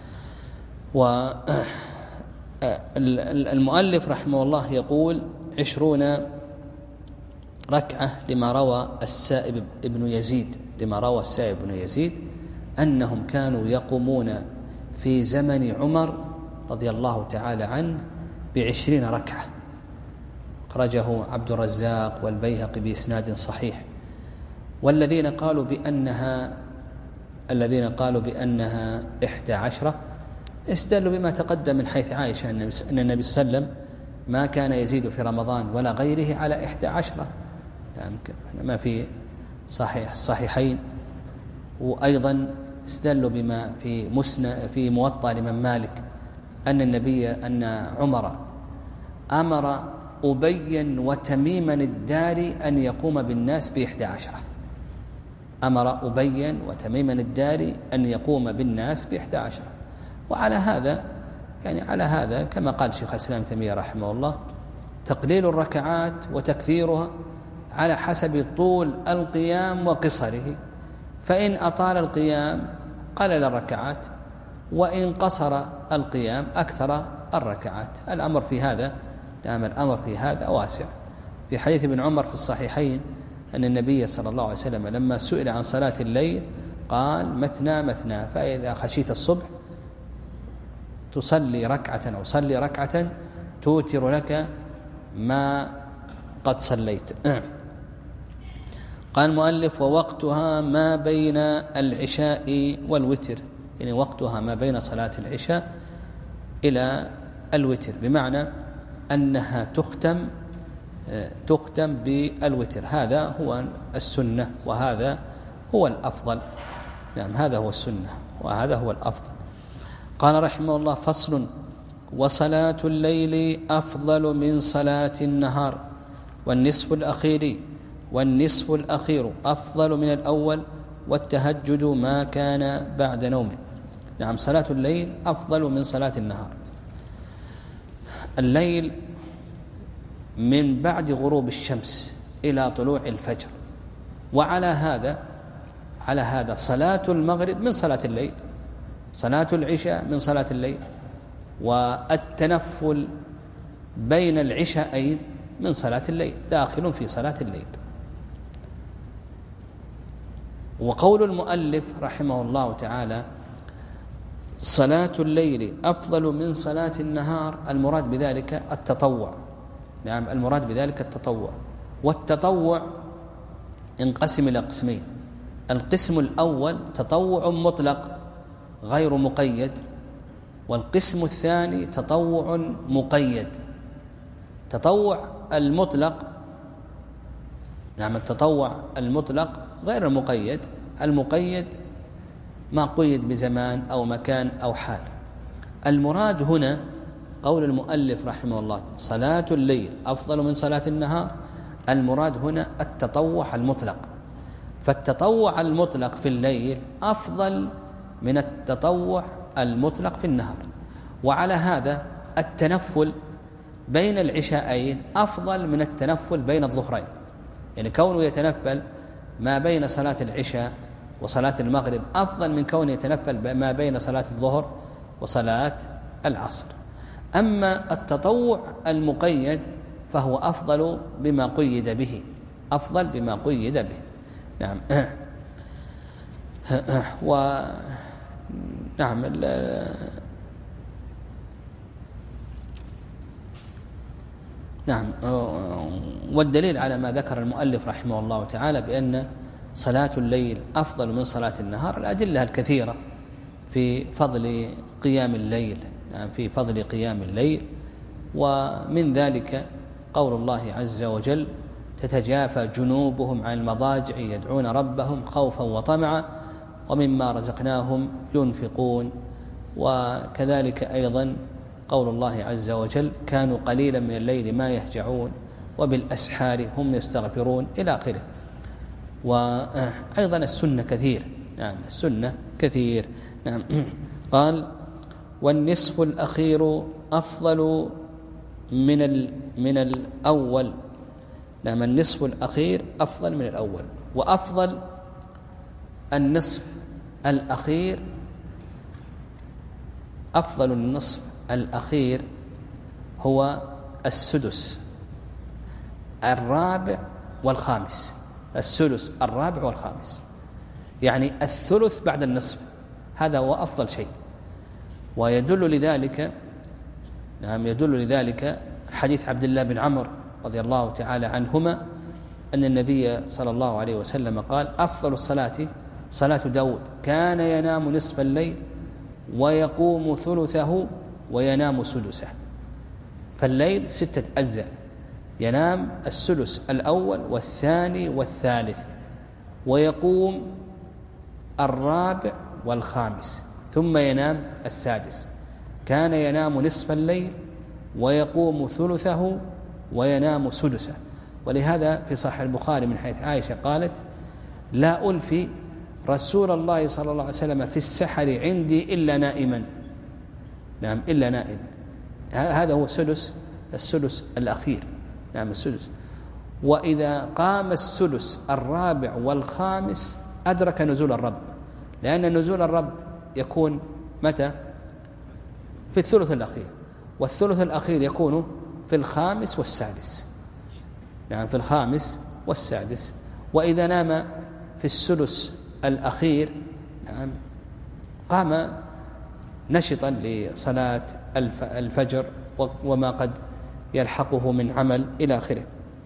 والمؤلف رحمه الله يقول عشرون ركعة لما روى السائب ابن يزيد، لما روى السائب ابن يزيد أنهم كانوا يقومون في زمن عمر رضي الله تعالى عنه بعشرين ركعة، أخرجه عبد الرزاق والبيهقي بإسناد صحيح. والذين قالوا بأنها الذين قالوا بأنها إحدى عشرة استدلوا بما تقدم من حيث عائشة أن النبي صلى الله عليه وسلم ما كان يزيد في رمضان ولا غيره على إحدى عشرة، يعني ما في صحيح الصحيحين. وأيضا استدلوا بما في مسند في موطأ الإمام مالك أن النبي أن عمر أمر أبيا وتميما الداري أن يقوم بالناس بإحدى عشرة، أمر أبيا وتميما الداري أن يقوم بالناس بإحدى عشرة. وعلى هذا يعني على هذا كما قال شيخ الإسلام ابن تيمية رحمه الله: تقليل الركعات وتكثيرها على حسب طول القيام وقصره، فإن أطال القيام قلل الركعات، وإن قصر القيام أكثر الركعات. الأمر في هذا نعم الأمر في هذا واسع. في حديث ابن عمر في الصحيحين أن النبي صلى الله عليه وسلم لما سئل عن صلاة الليل قال: مثنى مثنى، فإذا خشيت الصبح تصلي ركعة أو صلي ركعة توتر لك ما قد صليت. قال المؤلف: ووقتها ما بين العشاء والوتر، يعني وقتها ما بين صلاة العشاء إلى الوتر، بمعنى أنها تختم تختم بالوتر. هذا هو السنة وهذا هو الأفضل، نعم هذا هو السنة وهذا هو الأفضل. قال رحمه الله: فصل: وصلاة الليل أفضل من صلاة النهار، والنصف الأخير والنصف الأخير أفضل من الأول، والتهجد ما كان بعد نوم. نعم صلاة الليل أفضل من صلاة النهار. الليل من بعد غروب الشمس إلى طلوع الفجر، وعلى هذا على هذا صلاة المغرب من صلاة الليل، صلاة العشاء من صلاة الليل، والتنفل بين العشاءين من صلاة الليل داخل في صلاة الليل. وقول المؤلف رحمه الله تعالى: صلاة الليل أفضل من صلاة النهار، المراد بذلك التطوع. نعم المراد بذلك التطوع. والتطوع انقسم إلى قسمين. القسم الأول تطوع مطلق غير مقيد، والقسم الثاني تطوع مقيد. تطوع المطلق، نعم التطوع المطلق غير المقيد. المقيد ما قيد بزمان أو مكان أو حال. المراد هنا قول المؤلف رحمه الله صلاة الليل أفضل من صلاة النهار، المراد هنا التطوع المطلق. فالتطوع المطلق في الليل أفضل من التطوع المطلق في النهار. وعلى هذا التنفل بين العشاءين أفضل من التنفل بين الظهرين، يعني كونه يتنفل ما بين صلاة العشاء وصلاة المغرب أفضل من كونه يتنفل ما بين صلاة الظهر وصلاة العصر. أما التطوع المقيد فهو أفضل بما قيد به، أفضل بما قيد به. نعم. و نعم نعم والدليل على ما ذكر المؤلف رحمه الله تعالى بأن صلاة الليل أفضل من صلاة النهار الأدلة الكثيرة في فضل قيام الليل، يعني في فضل قيام الليل. ومن ذلك قول الله عز وجل تتجافى جنوبهم عن المضاجع يدعون ربهم خوفا وطمعا ومما رزقناهم ينفقون. وكذلك أيضا قول الله عز وجل كانوا قليلا من الليل ما يهجعون وبالأسحار هم يستغفرون إلى آخره. وأيضا السنة كثير، نعم السنة كثير. نعم. قال والنصف الأخير أفضل من من الأول. نعم النصف الأخير أفضل من الأول. وأفضل النصف الأخير، أفضل النصف الأخير هو السدس الرابع والخامس. السدس الرابع والخامس يعني الثلث بعد النصف، هذا هو أفضل شيء. ويدل لذلك نعم يدل لذلك حديث عبد الله بن عمرو رضي الله تعالى عنهما أن النبي صلى الله عليه وسلم قال أفضل الصلاة صلاة داود كان ينام نصف الليل ويقوم ثلثه وينام سدسه. فالليل ستة أجزاء، ينام السدس الأول والثاني والثالث، ويقوم الرابع والخامس، ثم ينام السادس. كان ينام نصف الليل ويقوم ثلثه وينام سدسه. ولهذا في صحيح البخاري من حيث عائشة قالت لا ألفي رسول الله صلى الله عليه وسلم في السحر عندي إلا نائما. نعم إلا نائم. هذا هو سدس السدس الأخير. نعم السدس. وإذا قام السدس الرابع والخامس أدرك نزول الرب، لأن نزول الرب يكون متى؟ في الثلث الأخير، والثلث الأخير يكون في الخامس والسادس. نعم في الخامس والسادس. وإذا نام في السدس الأخير نعم قام نشطا لصلاة الفجر وما قد يلحقه من عمل إلى آخره.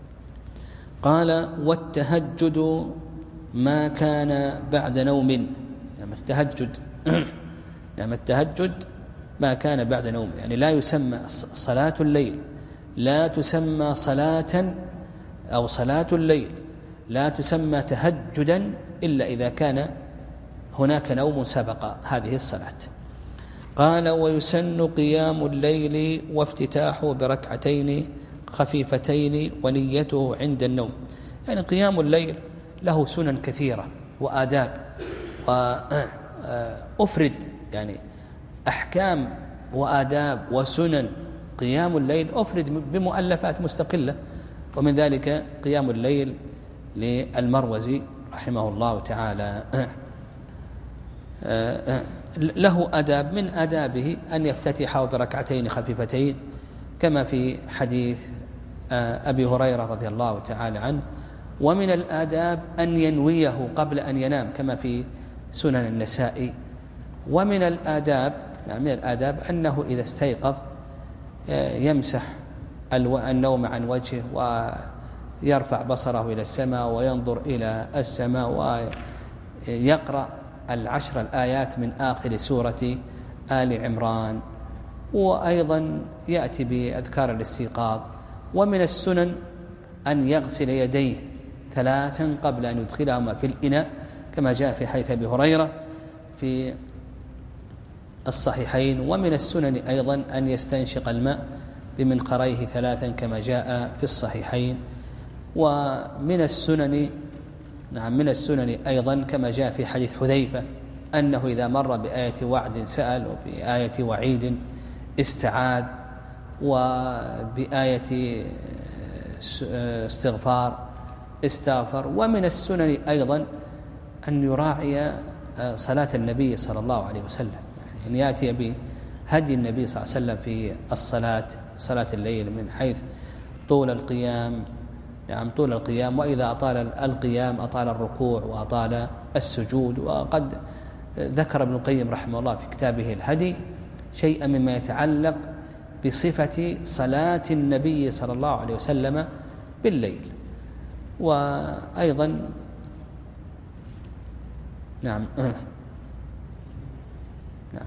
قال والتهجد ما كان بعد نوم. نعم التهجد نعم التهجد ما كان بعد نوم، يعني لا يسمى صلاة الليل، لا تسمى صلاة أو صلاة الليل لا تسمى تهجدا إلا إذا كان هناك نوم سبق هذه الصلاة. قال ويسن قيام الليل وافتتاحه بركعتين خفيفتين ونيته عند النوم. يعني قيام الليل له سنن كثيرة وآداب، وأفرد يعني أحكام وآداب وسنن قيام الليل أفرد بمؤلفات مستقلة. ومن ذلك قيام الليل للمروزي رحمه الله تعالى له أداب، من آدابه أن يفتتحه بركعتين خفيفتين كما في حديث أبي هريرة رضي الله تعالى عنه. ومن الآداب أن ينويه قبل أن ينام كما في سنن النسائي. ومن الآداب من الآداب أنه إذا استيقظ يمسح النوم عن وجهه يرفع بصره إلى السماء وينظر إلى السماء ويقرأ العشر الآيات من آخر سورة آل عمران. وأيضا يأتي بأذكار الاستيقاظ. ومن السنن أن يغسل يديه ثلاثا قبل أن يدخلهما في الإناء كما جاء في حديث أبي هريرة في الصحيحين. ومن السنن أيضا أن يستنشق الماء بمنقريه ثلاثا كما جاء في الصحيحين. ومن السنن نعم من السنن أيضا كما جاء في حديث حذيفة أنه إذا مر بآية وعد سأل وبآية وعيد استعاذ وبآية استغفار استغفر. ومن السنن أيضا أن يراعي صلاة النبي صلى الله عليه وسلم، يعني أن يأتي بهدي النبي صلى الله عليه وسلم في الصلاة صلاة الليل من حيث طول القيام يعني طول القيام وإذا أطال القيام أطال الركوع وأطال السجود. وقد ذكر ابن القيم رحمه الله في كتابه الهدي شيئا مما يتعلق بصفة صلاة النبي صلى الله عليه وسلم بالليل. وأيضا نعم نعم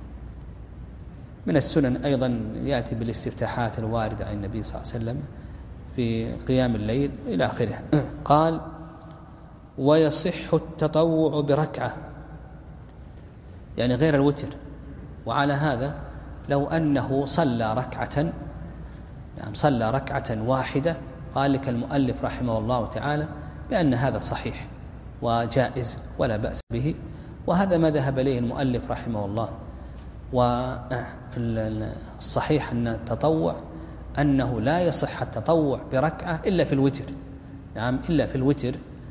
من السنن أيضا يأتي بالاستفتاحات الواردة عن النبي صلى الله عليه وسلم في قيام الليل إلى آخره. قال: ويصح التطوع بركعة، يعني غير الوتر. وعلى هذا لو أنه صلى ركعة يعني صلى ركعة واحدة قال لك المؤلف رحمه الله تعالى بأن هذا صحيح وجائز ولا بأس به، وهذا ما ذهب إليه المؤلف رحمه الله. والصحيح أن التطوع أنه لا يصح التطوع بركعة إلا في الوتر، نعم إلا في الوتر.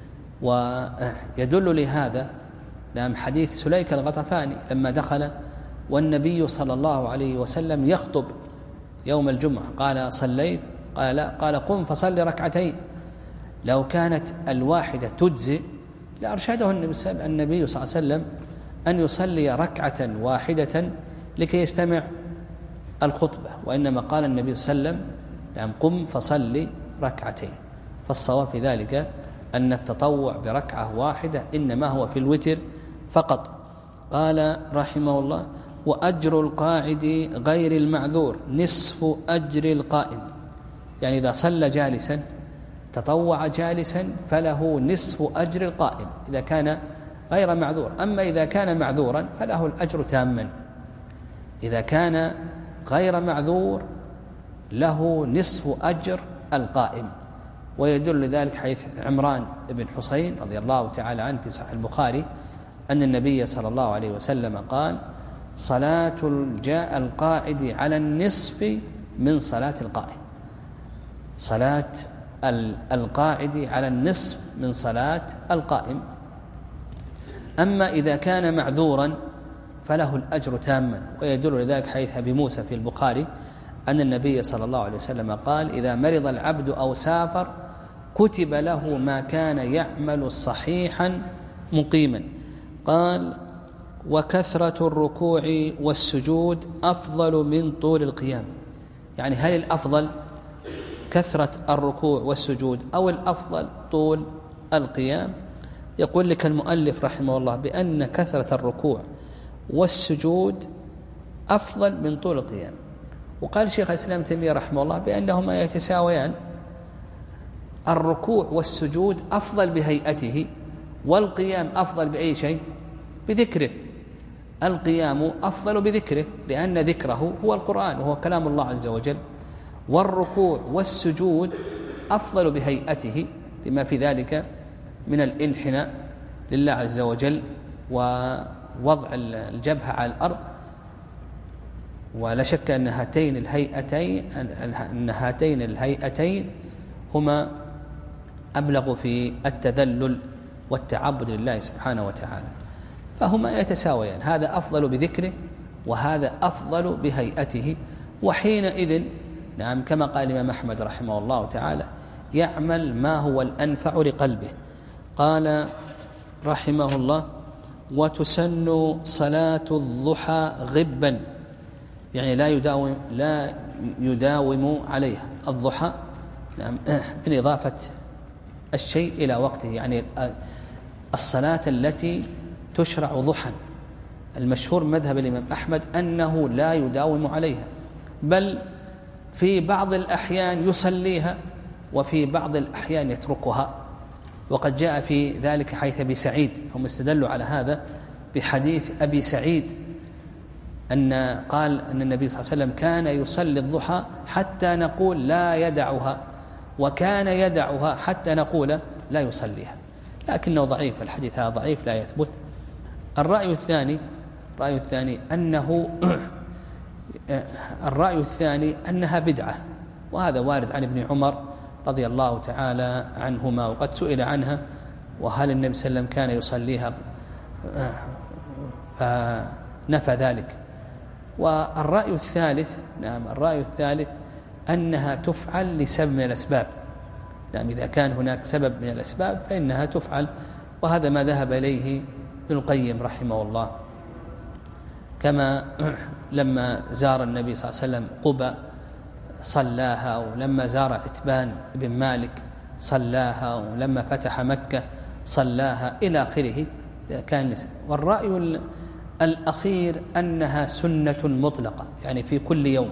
ويدل لهذا نعم حديث سليك الغطفاني لما دخل والنبي صلى الله عليه وسلم يخطب يوم الجمعة قال: صليت؟ قال: لا. قال: قم فصل ركعتين. لو كانت الواحدة تجزئ لأرشده النبي صلى الله عليه وسلم أن يصلي ركعة واحدة لكي يستمع الخطبة، وإنما قال النبي صلى الله عليه وسلم: يعني قم فصلي ركعتين. فالصواب في ذلك أن التطوع بركعة واحدة إنما هو في الوتر فقط. قال رحمه الله: وأجر القاعد غير المعذور نصف أجر القائم. يعني إذا صلى جالسا تطوع جالسا فله نصف أجر القائم إذا كان غير معذور. أما إذا كان معذورا فله الأجر تاما. إذا كان غير معذور له نصف أجر القائم. ويدل ذلك حيث عمران بن حسين رضي الله تعالى عنه في صحيح البخاري أن النبي صلى الله عليه وسلم قال: صلاة الجاء القاعد على النصف من صلاة القائم. صلاة القاعد على النصف من صلاة القائم. أما إذا كان معذورا فله الأجر تاما. ويدل لذلك حديث أبي موسى في البخاري أن النبي صلى الله عليه وسلم قال: إذا مرض العبد أو سافر كتب له ما كان يعمل صحيحا مقيما. قال: وكثرة الركوع والسجود أفضل من طول القيام. يعني هل الأفضل كثرة الركوع والسجود أو الأفضل طول القيام؟ يقول لك المؤلف رحمه الله بأن كثرة الركوع والسجود أفضل من طول القيام. وقال شيخ الإسلام تيمية رحمه الله بأنهما يتساويان. الركوع والسجود أفضل بهيئته، والقيام أفضل بأي شيء؟ بذكره. القيام أفضل بذكره لأن ذكره هو القرآن وهو كلام الله عز وجل، والركوع والسجود أفضل بهيئته لما في ذلك من الانحناء لله عز وجل ووضع الجبهة على الأرض. ولا شك أن هاتين الهيئتين أن هاتين الهيئتين هما أبلغ في التذلل والتعبد لله سبحانه وتعالى، فهما يتساويان. هذا أفضل بذكره وهذا أفضل بهيئته. وحينئذ نعم كما قال الإمام أحمد رحمه الله تعالى: يعمل ما هو الأنفع لقلبه. قال رحمه الله: وتسن صلاة الضحى غبا، يعني لا يداوم لا يداوم عليها. الضحى نعم من إضافة الشيء إلى وقته، يعني الصلاة التي تشرع ضحى المشهور مذهب الإمام أحمد أنه لا يداوم عليها، بل في بعض الأحيان يصليها وفي بعض الأحيان يتركها. وقد جاء في ذلك حديث أبي سعيد، هم استدلوا على هذا بحديث أبي سعيد أن قال أن النبي صلى الله عليه وسلم كان يصلي الضحى حتى نقول لا يدعها، وكان يدعها حتى نقول لا يصليها، لكنه ضعيف، الحديث هذا ضعيف لا يثبت. الرأي الثاني الرأي الثاني أنه الرأي الثاني أنها بدعة، وهذا وارد عن ابن عمر رضي الله تعالى عنهما، وقد سئل عنها وهل النبي صلى الله عليه وسلم كان يصليها فنفى ذلك. والرأي الثالث نعم الرأي الثالث أنها تفعل لسبب من الأسباب، نعم إذا كان هناك سبب من الأسباب فإنها تفعل، وهذا ما ذهب إليه ابن القيم رحمه الله، كما لما زار النبي صلى الله عليه وسلم قبى صلاها، ولما زار عتبان بن مالك صلاها، ولما فتح مكة صلاها إلى آخره كان لسبب. والرأي الأخير أنها سنة مطلقة، يعني في كل يوم،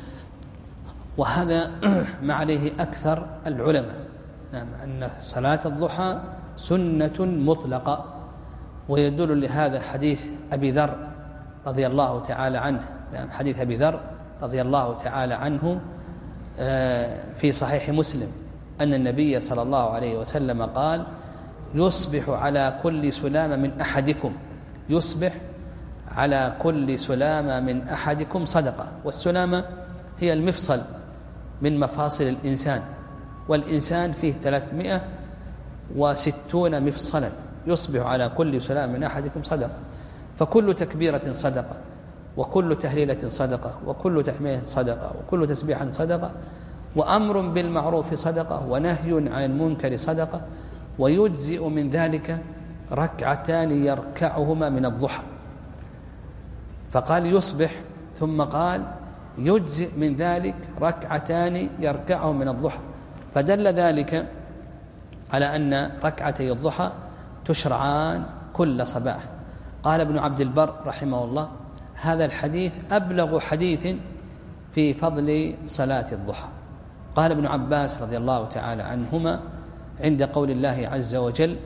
وهذا ما عليه أكثر العلماء، نعم أن صلاة الضحى سنة مطلقة. ويدل لهذا حديث أبي ذر رضي الله تعالى عنه، نعم حديث أبي ذر رضي الله تعالى عنه في صحيح مسلم أن النبي صلى الله عليه وسلم قال: يصبح على كل سلامة من أحدكم يصبح على كل سلامة من أحدكم صدقة. والسلامة هي المفصل من مفاصل الإنسان، والإنسان فيه ثلاثمائة وستون مفصلا، يصبح على كل سلامة من أحدكم صدقة. فكل تكبيرة صدقة، وكل تهليلة صدقة، وكل تحمية صدقة، وكل تسبيح صدقة، وأمر بالمعروف صدقة، ونهي عن المنكر صدقة، ويجزئ من ذلك ركعتان يركعهما من الضحى. فقال يصبح، ثم قال يجزئ من ذلك ركعتان يركعه من الضحى، فدل ذلك على أن ركعتي الضحى تشرعان كل صباح. قال ابن عبد البر رحمه الله: هذا الحديث أبلغ حديث في فضل صلاة الضحى. قال ابن عباس رضي الله تعالى عنهما عند قول الله عز وجل: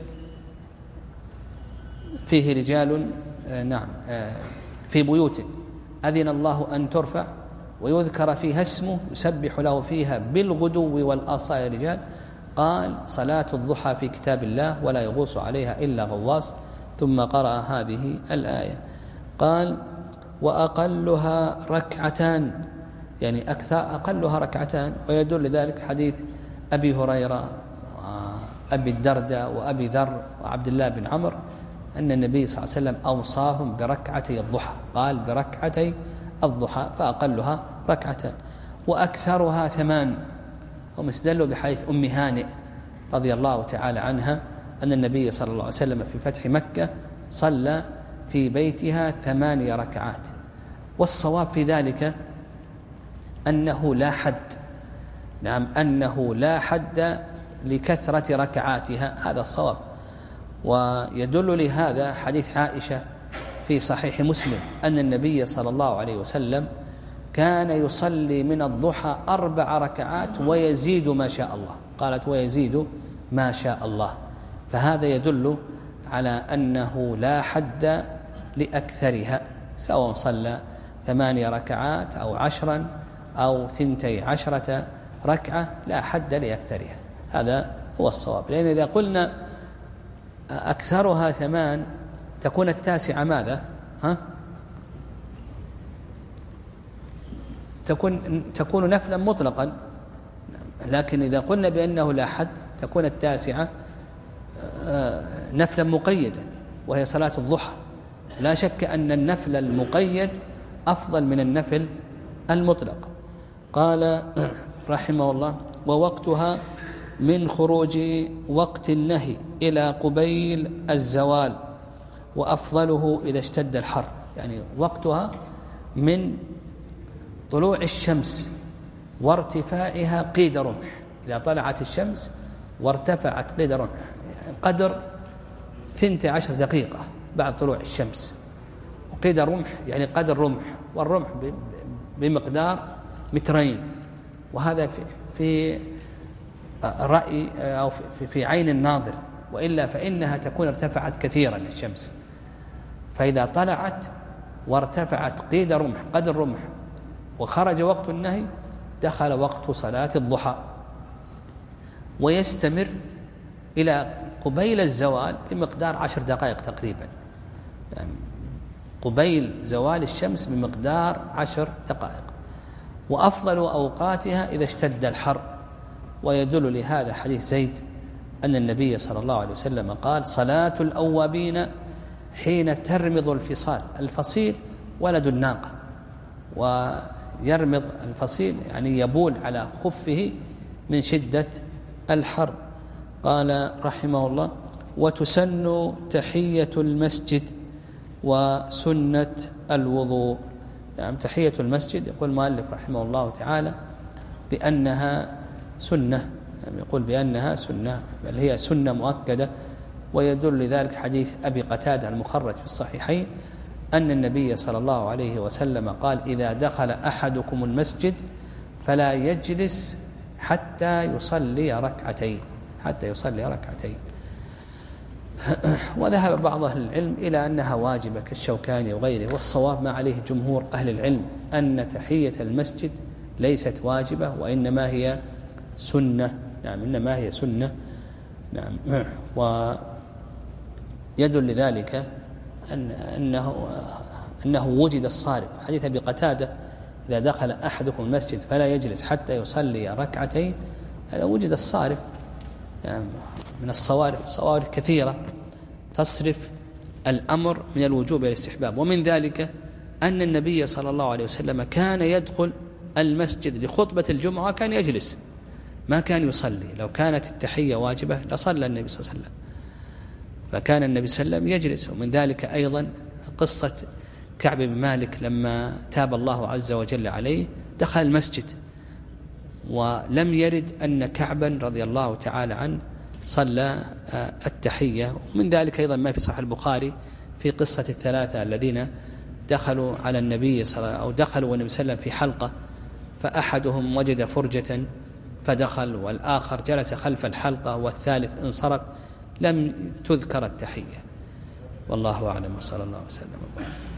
فيه رجال نعم في بيوت أذن الله أن ترفع ويذكر فيها اسمه يسبح له فيها بالغدو والآصال رجال، قال: صلاة الضحى في كتاب الله ولا يغوص عليها إلا غواص. ثم قرأ هذه الآية، قال: وأقلها ركعتان، يعني أكثر أقلها ركعتان. ويدل لذلك حديث أبي هريرة وأبي الدرداء وأبي ذر وعبد الله بن عمرو أن النبي صلى الله عليه وسلم أوصاهم بركعتي الضحى، قال بركعتي الضحى، فأقلها ركعتان وأكثرها ثمان. هم استدلوا بحديث أم هانئ رضي الله تعالى عنها أن النبي صلى الله عليه وسلم في فتح مكة صلى في بيتها ثماني ركعات. والصواب في ذلك أنه لا حد، نعم أنه لا حد لكثرة ركعاتها، هذا الصواب. ويدل لهذا حديث عائشة في صحيح مسلم أن النبي صلى الله عليه وسلم كان يصلي من الضحى أربع ركعات ويزيد ما شاء الله، قالت ويزيد ما شاء الله. فهذا يدل على أنه لا حد لأكثرها، سواء صلى ثمانية ركعات أو عشرا أو ثنتي عشرة ركعة، لا حد لأكثرها، هذا هو الصواب. لأن إذا قلنا أكثرها ثمان تكون التاسعة ماذا؟ ها؟ تكون تكون نفلا مطلقا. لكن إذا قلنا بأنه لا حد تكون التاسعة نفلا مقيدا، وهي صلاة الضحى. لا شك أن النفل المقيد أفضل من النفل المطلق. قال رحمه الله: ووقتها من خروج وقت النهي إلى قبيل الزوال، وأفضله إذا اشتد الحر. يعني وقتها من طلوع الشمس وارتفاعها قيد رمح إذا طلعت الشمس وارتفعت قيد رمح قدر ثنتي عشر دقيقة بعد طلوع الشمس، وقيد الرمح يعني قدر رمح، والرمح بمقدار مترين، وهذا في, في رأي أو في, في عين الناظر، وإلا فإنها تكون ارتفعت كثيرا الشمس. فإذا طلعت وارتفعت قيد رمح قدر رمح وخرج وقت النهي دخل وقت صلاة الضحى، ويستمر إلى قبيل الزوال بمقدار عشر دقائق تقريبا، يعني قبيل زوال الشمس بمقدار عشر دقائق. وأفضل أوقاتها إذا اشتد الحر، ويدل لهذا حديث زيد أن النبي صلى الله عليه وسلم قال: صلاة الأوابين حين ترمض الفصال. الفصيل ولد الناقة، ويرمض الفصيل يعني يبول على خفه من شدة الحر. قال رحمه الله: وتسن تحية المسجد وسنة الوضوء. نعم، تحية المسجد يقول المؤلف رحمه الله تعالى بأنها سنة، يعني يقول بأنها سنة، بل هي سنة مؤكدة. ويدل لذلك حديث أبي قتادة المخرج في الصحيحين أن النبي صلى الله عليه وسلم قال: إذا دخل أحدكم المسجد فلا يجلس حتى يصلي ركعتين حتى يصلي ركعتين. وذهب بعض أهل العلم إلى أنها واجبة كالشوكاني وغيره، والصواب ما عليه جمهور أهل العلم أن تحية المسجد ليست واجبة وإنما هي سنة. نعم، إنما هي سنة. نعم. ويدل لذلك أن أنه أنه وجد الصارف، حديث أبي قتادة: إذا دخل أحدكم المسجد فلا يجلس حتى يصلي ركعتين. هذا وجد الصارف، يعني من الصوارف صوارف كثيرة تصرف الأمر من الوجوب إلى الاستحباب. ومن ذلك أن النبي صلى الله عليه وسلم كان يدخل المسجد لخطبة الجمعة كان يجلس، ما كان يصلي. لو كانت التحية واجبة لصلى النبي صلى الله عليه وسلم، فكان النبي صلى الله عليه وسلم يجلس. ومن ذلك أيضا قصة كعب بن مالك لما تاب الله عز وجل عليه دخل المسجد، ولم يرد أن كعبا رضي الله تعالى عنه صلى التحية. ومن ذلك أيضا ما في صحيح البخاري في قصة الثلاثة الذين دخلوا على النبي صلى الله عليه وسلم أو دخلوا والنبي صلى الله عليه وسلم في حلقة، فأحدهم وجد فرجة فدخل، والآخر جلس خلف الحلقة، والثالث انصرف، لم تذكر التحية. والله أعلم، وصلى الله وسلم.